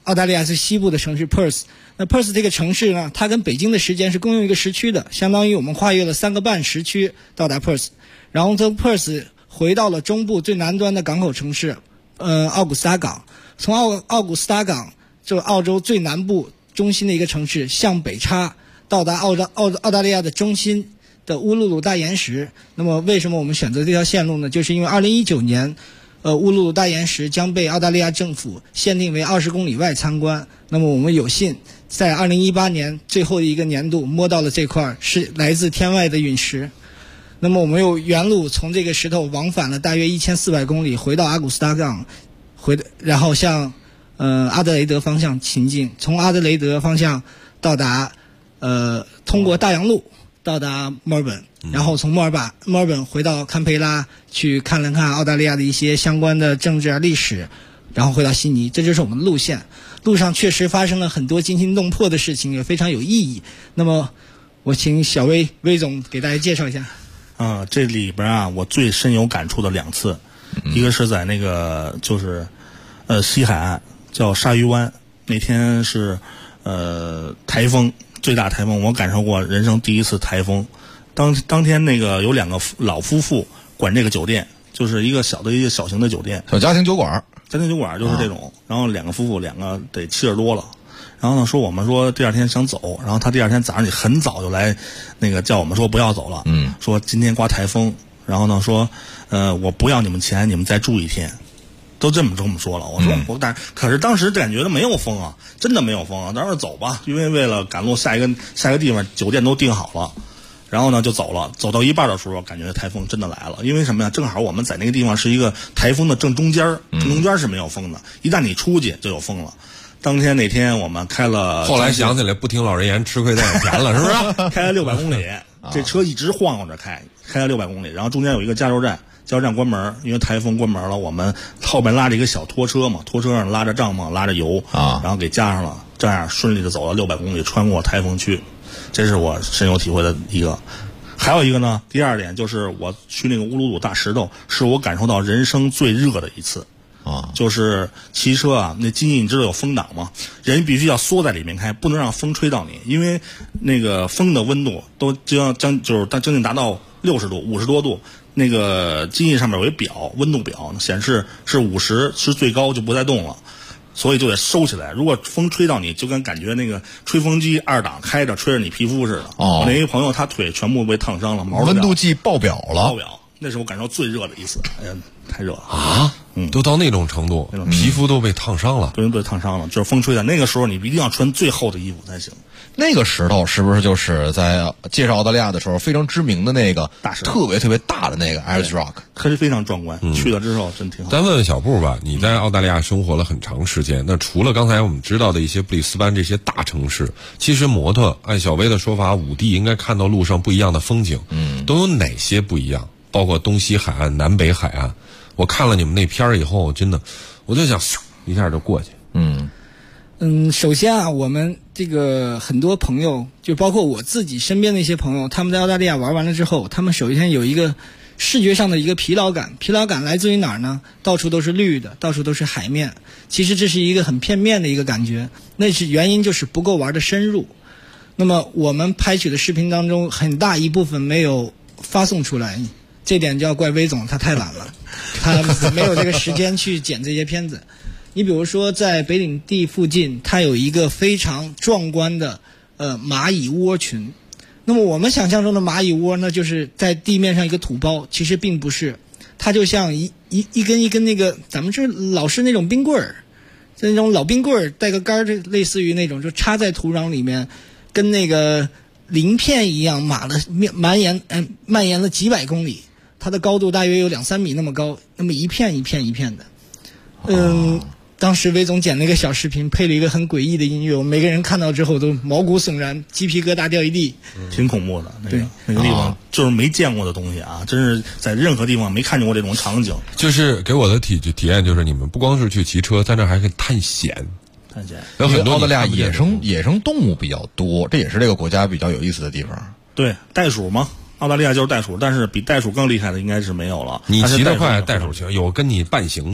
澳大利亚最西部的城市 Perth。那 Perth 这个城市呢，它跟北京的时间是共用一个时区的，相当于我们跨越了3个半时区到达 Perth。然后从 Perth 回到了中部最南端的港口城市，奥古斯塔港。从奥古斯塔港，就澳洲最南部中心的一个城市，向北插，到达澳大利亚的中心的乌鲁鲁大岩石。那么为什么我们选择这条线路呢？就是因为2019年，乌鲁鲁大岩石将被澳大利亚政府限定为20公里外参观。那么我们有幸在2018年最后的一个年度摸到了这块是来自天外的陨石。那么我们又原路从这个石头往返了大约1400公里，回到阿古斯塔港，然后向阿德雷德方向行进，从阿德雷德方向到达通过大洋路到达墨尔本，然后从墨尔本回到堪培拉，去看了看澳大利亚的一些相关的政治历史，然后回到悉尼。这就是我们的路线。路上确实发生了很多惊心动魄的事情，也非常有意义。那么我请小威总给大家介绍一下。 这里边啊，我最深有感触的2次，一个是在那个就是西海岸叫鲨鱼湾，那天是台风，最大台风，我感受过人生第一次台风。当天那个有2个老夫妇管这个酒店，就是一个小型的酒店， 小家庭酒馆就是这种。然后2个夫妇，2个得70多了。然后呢，我们说第二天想走，然后他第二天早上也很早就来，那个叫我们说不要走了，说今天刮台风，然后呢说，我不要你们钱，你们再住1天，都这么跟我们说了。我说可是当时感觉没有风啊，真的没有风啊，当时走吧，因为为了赶路下一个地方，酒店都订好了。然后呢就走了，走到一半的时候，感觉台风真的来了。因为什么呀？正好我们在那个地方是一个台风的正中间是没有风的，一旦你出去就有风了。当天那天我们开了， 后来想起来不听老人言，吃亏在眼前了，是不是？ 开了600公里，这车一直晃悠着开了600公里，然后中间有一个加油站关门，因为台风关门了，我们后边拉着一个小拖车嘛，拖车上拉着帐篷，拉着油然后给加上了，这样顺利的走了600公里，穿过台风区，这是我深有体会的一个。还有一个呢，第2点就是我去那个乌鲁鲁大石头，是我感受到人生最热的一次。就是骑车啊，那经济你知道有风挡吗？人必须要缩在里面开，不能让风吹到你，因为那个风的温度都将近达到60度、50多度。那个机翼上面有一表，温度表显示是50是最高，就不再动了，所以就得收起来。如果风吹到你，就跟感觉那个吹风机2档开着吹着你皮肤似的。我那一朋友他腿全部被烫伤了，毛温度计爆表了。 那是我感受最热的一次。哎呀，太热了啊！都到那种程度，皮肤都被烫伤了， 对，烫伤了，就是风吹的。那个时候你一定要穿最厚的衣服才行。 那个石头是不是就是在介绍澳大利亚的时候非常知名的那个大石头， 特别特别大的那个 Ayers Rock， 可是非常壮观。去了之后真挺好。 咱问问小布吧，你在澳大利亚生活了很长时间，那除了刚才我们知道的一些布里斯班这些大城市，其实摩特按小薇的说法，5地应该看到路上不一样的风景，都有哪些不一样？包括东西海岸、南北海岸，我看了你们那片儿以后，真的，我就想一下就过去。 首先啊，我们这个很多朋友，就包括我自己身边的一些朋友，他们在澳大利亚玩完了之后，他们首先有一个视觉上的一个疲劳感。疲劳感来自于哪儿呢？到处都是绿的，到处都是海面。其实这是一个很片面的一个感觉，那是原因就是不够玩的深入。那么我们拍取的视频当中，很大一部分没有发送出来。这点就要怪威总，他太懒了，他没有这个时间去剪这些片子。你比如说在北领地附近，它有一个非常壮观的蚂蚁窝群。那么我们想象中的蚂蚁窝呢，就是在地面上一个土包，其实并不是，它就像一根那个咱们这老式那种冰棍儿，那种老冰棍儿带个杆儿，类似于那种就插在土壤里面，跟那个鳞片一样蔓延了几百公里。它的高度大约有2-3米那么高，那么一片一片一片的。当时魏总剪了一个小视频，配了一个很诡异的音乐，我们每个人看到之后都毛骨悚然，鸡皮疙瘩掉一地。 挺恐怖的，那个地方就是没见过的东西啊，真是在任何地方没看见过这种场景。 就是给我的体验就是，你们不光是去骑车，在那还可以探险。有很多澳大利亚野生动物比较多，这也是这个国家比较有意思的地方。 对，袋鼠嘛。澳大利亚就是袋鼠，但是比袋鼠更厉害的应该是没有了。 你骑得快，袋鼠行？有跟你伴行的吗？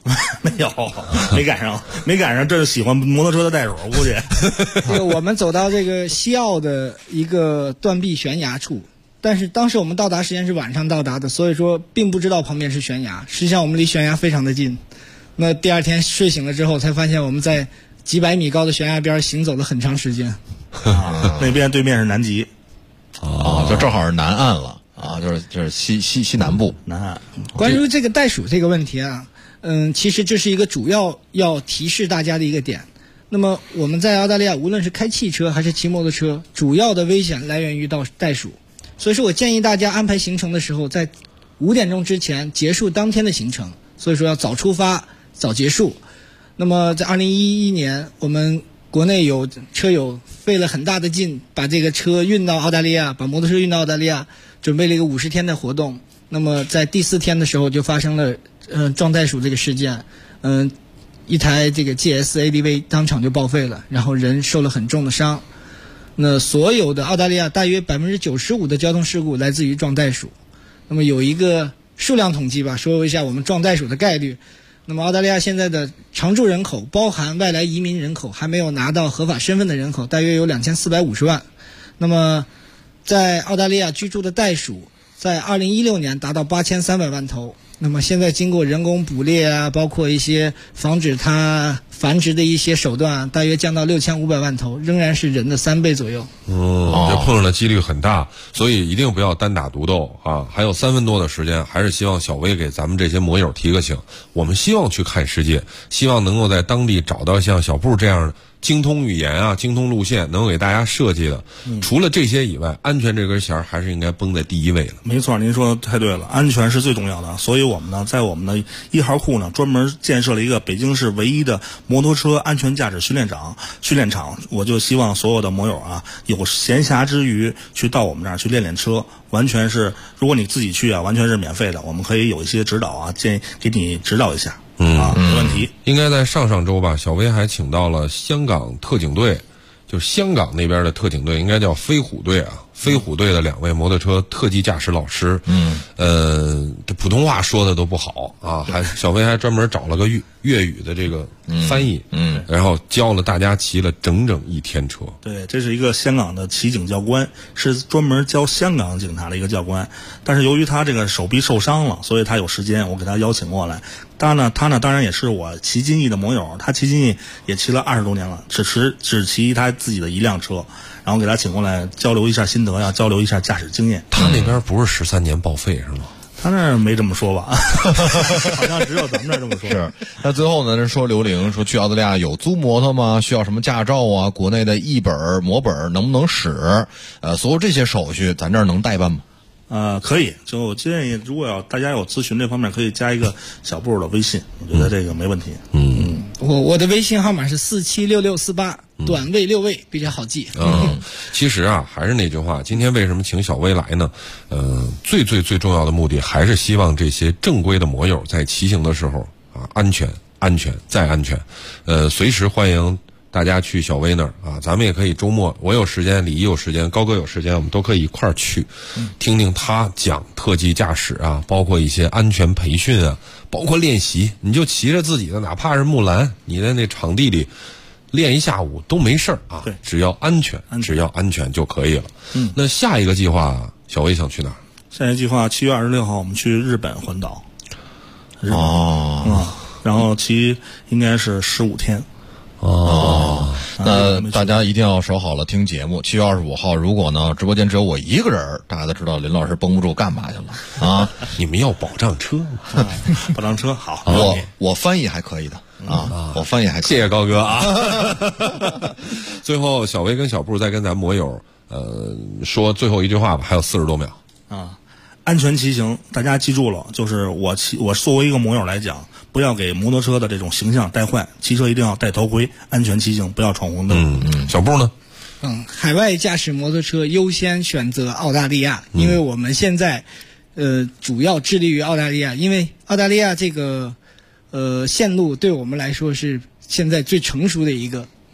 没有，没赶上，这是喜欢摩托车的袋鼠，估计。 这个我们走到这个西澳的一个断壁悬崖处，但是当时我们到达时间是晚上到达的，所以说并不知道旁边是悬崖。实际上我们离悬崖非常的近。那第二天睡醒了之后，才发现我们在几百米高的悬崖边行走了很长时间。 那边对面是南极， 就正好是南岸了啊，就是西南部南岸。 关于这个袋鼠这个问题啊，其实这是一个主要要提示大家的一个点。那么我们在澳大利亚，无论是开汽车还是骑摩托车，主要的危险来源于到袋鼠。所以说我建议大家安排行程的时候，在5点钟之前结束当天的行程。所以说要早出发，早结束。那么在2011年，我们国内有车友费了很大的劲，把这个车运到澳大利亚，把摩托车运到澳大利亚，准备了一个50天的活动。那么在第4天的时候，就发生了撞袋鼠这个事件。一台这个 GS ADV 当场就报废了，然后人受了很重的伤。那所有的澳大利亚大约95%的交通事故来自于撞袋鼠。那么有一个数量统计吧，说一下我们撞袋鼠的概率。那么澳大利亚现在的常住人口，包含外来移民人口，还没有拿到合法身份的人口，大约有2450万。那么在澳大利亚居住的袋鼠，在2016年达到8300万头。那么现在经过人工捕猎啊，包括一些防止它繁殖的一些手段，大约降到6500万头，仍然是人的3倍左右。 这碰上的几率很大，所以一定不要单打独斗啊！还有3分多的时间，还是希望小薇给咱们这些摩友提个醒。我们希望去看世界，希望能够在当地找到像小布这样的精通语言啊、精通路线，能够给大家设计的。除了这些以外，安全这根弦还是应该绷在第一位的。 没错，您说的太对了，安全是最重要的。所以我们呢，在我们的1号库呢，专门建设了一个北京市唯一的摩托车安全驾驶训练场。我就希望所有的摩友啊，有闲暇之余去到我们这儿去练车，完全是，如果你自己去啊，完全是免费的，我们可以有一些指导啊，建议给你指导一下。没问题。 应该在上周吧，小薇还请到了香港特警队，就是香港那边的特警队，应该叫飞虎队啊。飞虎队的2位摩托车特技驾驶老师，这普通话说的都不好啊，小薇还专门找了个粤语的这个翻译，然后教了大家骑了整整1天车。 对，这是一个香港的骑警教官，是专门教香港警察的一个教官。但是由于他这个手臂受伤了，所以他有时间，我给他邀请过来。他呢当然也是我骑金翼的摩友，他骑金翼也骑了20多年了，只骑他自己的1辆车。然后给他请过来交流一下心得呀，交流一下驾驶经验。 他那边不是13年报废是吗？ 他那儿没这么说吧？好像只有咱们这儿这么说。 是。那最后呢，说刘玲说去澳大利亚有租摩托吗？需要什么驾照啊？国内的译本、模本能不能使？所有这些手续咱这儿能代办吗？ 可以。就我建议，如果大家有咨询这方面，可以加一个小布的微信，我觉得这个没问题。 我的微信号码是476648，短位6位，比较好记。 其实啊，还是那句话，今天为什么请小薇来呢？最重要的目的还是希望这些正规的摩友在骑行的时候啊，安全再安全。随时欢迎大家去小薇那儿啊，咱们也可以周末，我有时间，李一有时间，高哥有时间，我们都可以一块儿去，听听他讲特技驾驶啊，包括一些安全培训啊，包括练习，你就骑着自己的，哪怕是木兰，你在那场地里练一下午都没事儿啊， 对， 只要安全就可以了。那下一个计划，小薇想去哪儿？ 下一个计划7月26号我们去日本环岛。然后骑应该是15天。 那大家一定要守好了听节目。7月25号，如果呢直播间只有我一个人，大家都知道林老师绷不住干嘛去了啊？ 你们要保障车吗？ 保障车好， 我翻译还可以的啊，我翻译还可以。 谢谢高哥啊。最后，小薇跟小布再跟咱们摩友说最后一句话吧，还有40多秒啊。安全骑行，大家记住了，就是我作为一个摩友来讲，不要给摩托车的这种形象带坏，骑车一定要戴头盔，安全骑行，不要闯红灯。 小布呢？ 海外驾驶摩托车优先选择澳大利亚，因为我们现在主要致力于澳大利亚，因为澳大利亚这个线路对我们来说是现在最成熟的一个。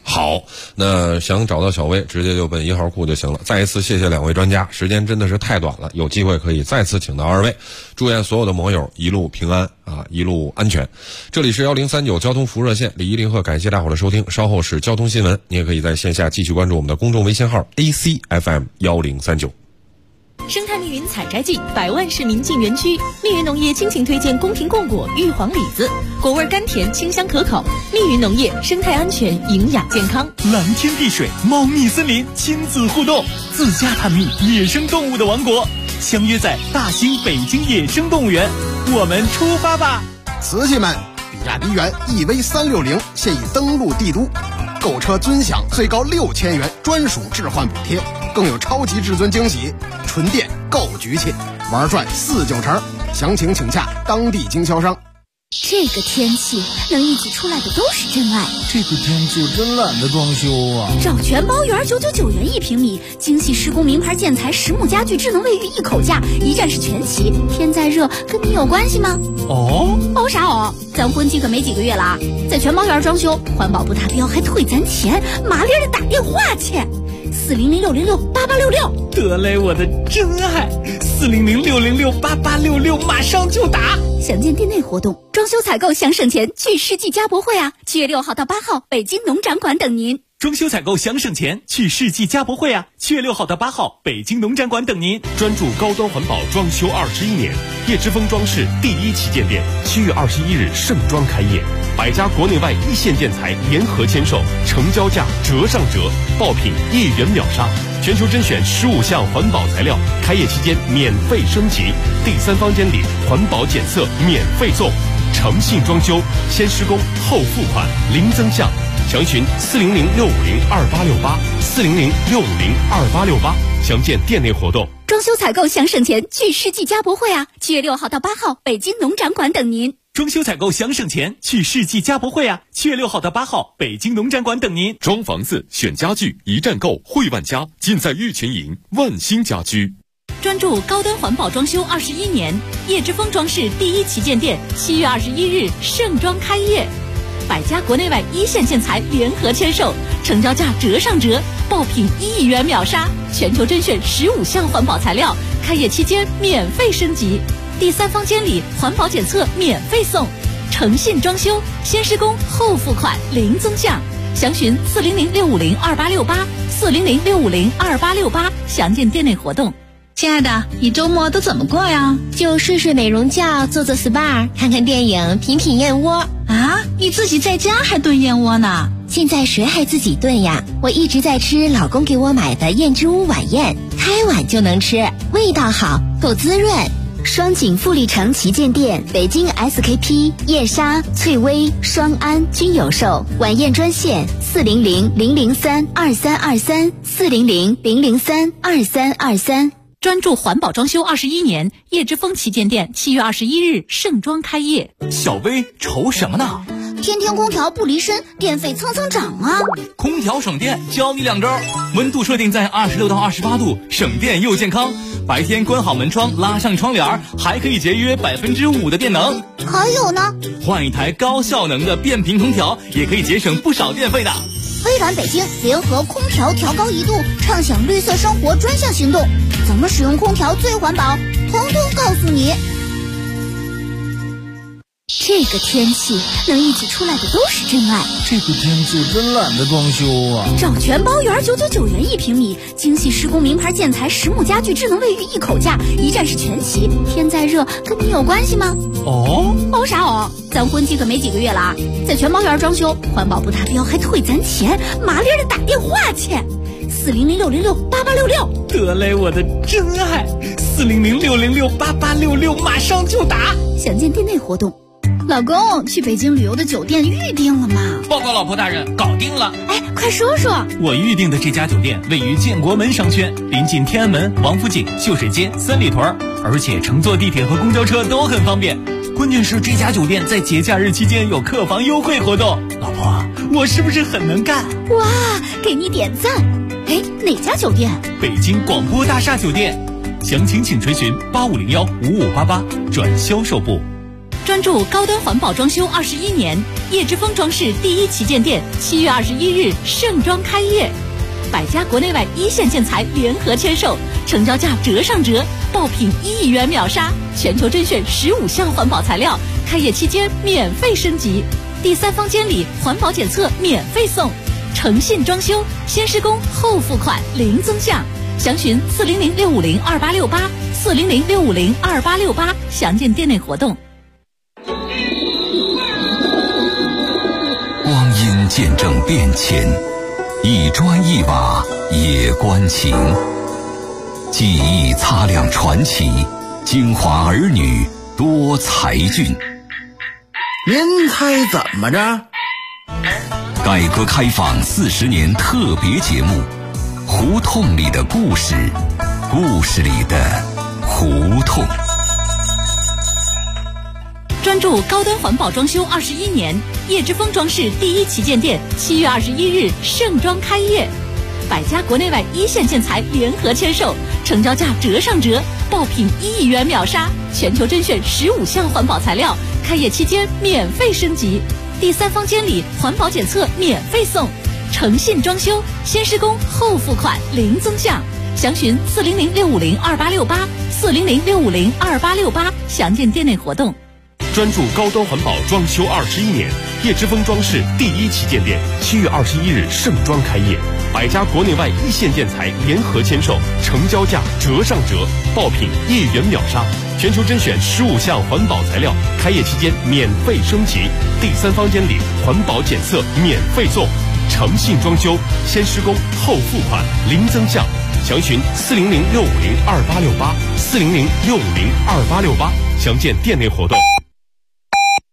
好，那想找到小薇，直接就奔1号库就行了。再一次谢谢两位专家，时间真的是太短了，有机会可以再次请到二位。祝愿所有的摩友一路平安啊，一路安全。这里是1039交通服务热线，李一林鹤，感谢大伙的收听。稍后是交通新闻，你也可以在线下继续关注我们的公众微信号 ACFM1039。 生态密云采摘季，100万市民进园区。密云农业倾情推荐宫廷贡果、玉皇李子，果味甘甜，清香可口。密云农业生态安全，营养健康。 蓝天碧水，猫蜜森林，亲子互动，自家探秘野生动物的王国，相约在大兴北京野生动物园，我们出发吧！ 瓷器们，比亚迪元 EV360现已登陆帝都，购车尊享最高6000元专属置换补贴，更有超级至尊惊喜，纯电够局气，玩转4-9成，详情请洽当地经销商。 这个天气能一起出来的都是真爱。 这个天气真懒得装修啊！ 找全包园999元1平米，精细施工名牌建材实木家具智能卫浴一口价，一站式全齐。天再热跟你有关系吗？哦啥哦？咱婚期可没几个月了啊！在全包园装修，环保不达标还退咱钱，麻利的打电话去，400-606-8866。 得嘞，我的真爱，400-606-8866，马上就打。 详见店内活动，装修采购想省钱，去世纪家博会啊！7月6号到8号，北京农展馆等您。 装修采购想省钱，去世纪家博会啊！7月6号到8号，北京农展馆等您。 专注高端环保装修21年，叶之峰装饰第1旗舰店7月21日盛装开业，100家国内外一线建材联合签售，成交价折上折，爆品1元秒杀，全球甄选15项环保材料，开业期间免费升级，第3房间里环保检测免费送，诚信装修，先施工后付款，零增项。详询400-650-2868，400-650-2868，详见店内活动。 装修采购想省钱，去世纪家博会啊！7月6号到8号，北京农展馆等您。 装修采购想省钱，去世纪家博会啊！7月6号到8号，北京农展馆等您。 装房子选家具，一站购汇万家，尽在玉泉营万兴家居。 专注高端环保装修21年，叶之峰装饰第1旗舰店7月21日盛装开业，100家国内外一线建材联合签售，成交价折上折，爆品1元秒杀，全球甄选15项环保材料，开业期间免费升级，第3房间里环保检测免费送，诚信装修，先施工后付款，零增项。详询400-650-2868，400-650-2868，详见店内活动。 亲爱的，你周末都怎么过呀？ 就睡睡美容觉，做做 SPA， 看看电影，品品燕窝。 啊，你自己在家还炖燕窝呢？ 现在谁还自己炖呀？我一直在吃老公给我买的燕之屋晚宴，开碗就能吃，味道好，够滋润。双井富力城旗舰店、北京 SKP、燕莎、翠微、双安均有售。晚宴专线400-003-2323，400-003-2323。 专注环保装修21年，叶之峰旗舰店7月21日盛装开业。 小薇愁什么呢？ 天天空调不离身，电费蹭蹭涨啊！ 空调省电，教你2招：温度设定在26到28度，省电又健康；白天关好门窗，拉上窗帘，还可以节约5%的电能。 还有呢， 换一台高效能的变频空调，也可以节省不少电费的。 微软北京联合空调调高1度，畅享绿色生活专项行动，怎么使用空调最环保，统统告诉你。这个天气能一起出来的都是真爱。 这个天气真懒得装修啊！ 找全包园999元1平米，精细施工名牌建材实木家具智能卫浴一口价，一站式全齐。天再热跟你有关系吗？哦啥哦？咱婚期可没几个月了啊！在全包园装修，环保不达标还退咱钱，麻利的打电话去，400-606-8866。 得嘞，我的真爱，400-606-8866，马上就打。 详见店内活动。老公，去北京旅游的酒店预定了吗？ 报告老婆大人，搞定了。 哎，快说说。 我预定的这家酒店位于建国门商圈，临近天安门、王府井、秀水街、三里屯，而且乘坐地铁和公交车都很方便。关键是这家酒店在节假日期间有客房优惠活动。老婆，我是不是很能干？ 哇，给你点赞。哎，哪家酒店？ 北京广播大厦酒店。详情请垂询8501-5588转销售部。 专注高端环保装修21年， 叶之峰装饰第一旗舰店7月21日盛装开业，百家国内外一线建材联合签售，成交价折上折，爆品1亿元秒杀，全球甄选15项环保材料，开业期间免费升级，第3方监理环保检测免费送，诚信装修，先施工后付款零增项，详询400-650-2868，400-650-2868，详见店内活动。 光阴见证变迁，一砖一瓦也关情，记忆擦亮传奇，京华儿女多才俊。 您猜怎么着？ 改革开放40年特别节目，胡同里的故事，故事里的胡同。 专注高端环保装修21年，叶之峰装饰第一旗舰店7月21日盛装开业，百家国内外一线建材联合签售，成交价折上折，爆品1亿元秒杀，全球甄选15项环保材料，开业期间免费升级，第3方监理环保检测免费送，诚信装修，先施工后付款零增项，详询400-650-2868，400-650-2868，详见店内活动。 专注高端环保装修21年，叶之峰装饰第一旗舰店7月21日盛装开业，百家国内外一线建材联合签售，成交价折上折，爆品1亿元秒杀，全球甄选15项环保材料，开业期间免费升级，第3方监理环保检测免费送，诚信装修，先施工后付款零增项，详询400-650-2868，400-650-2868，详见店内活动。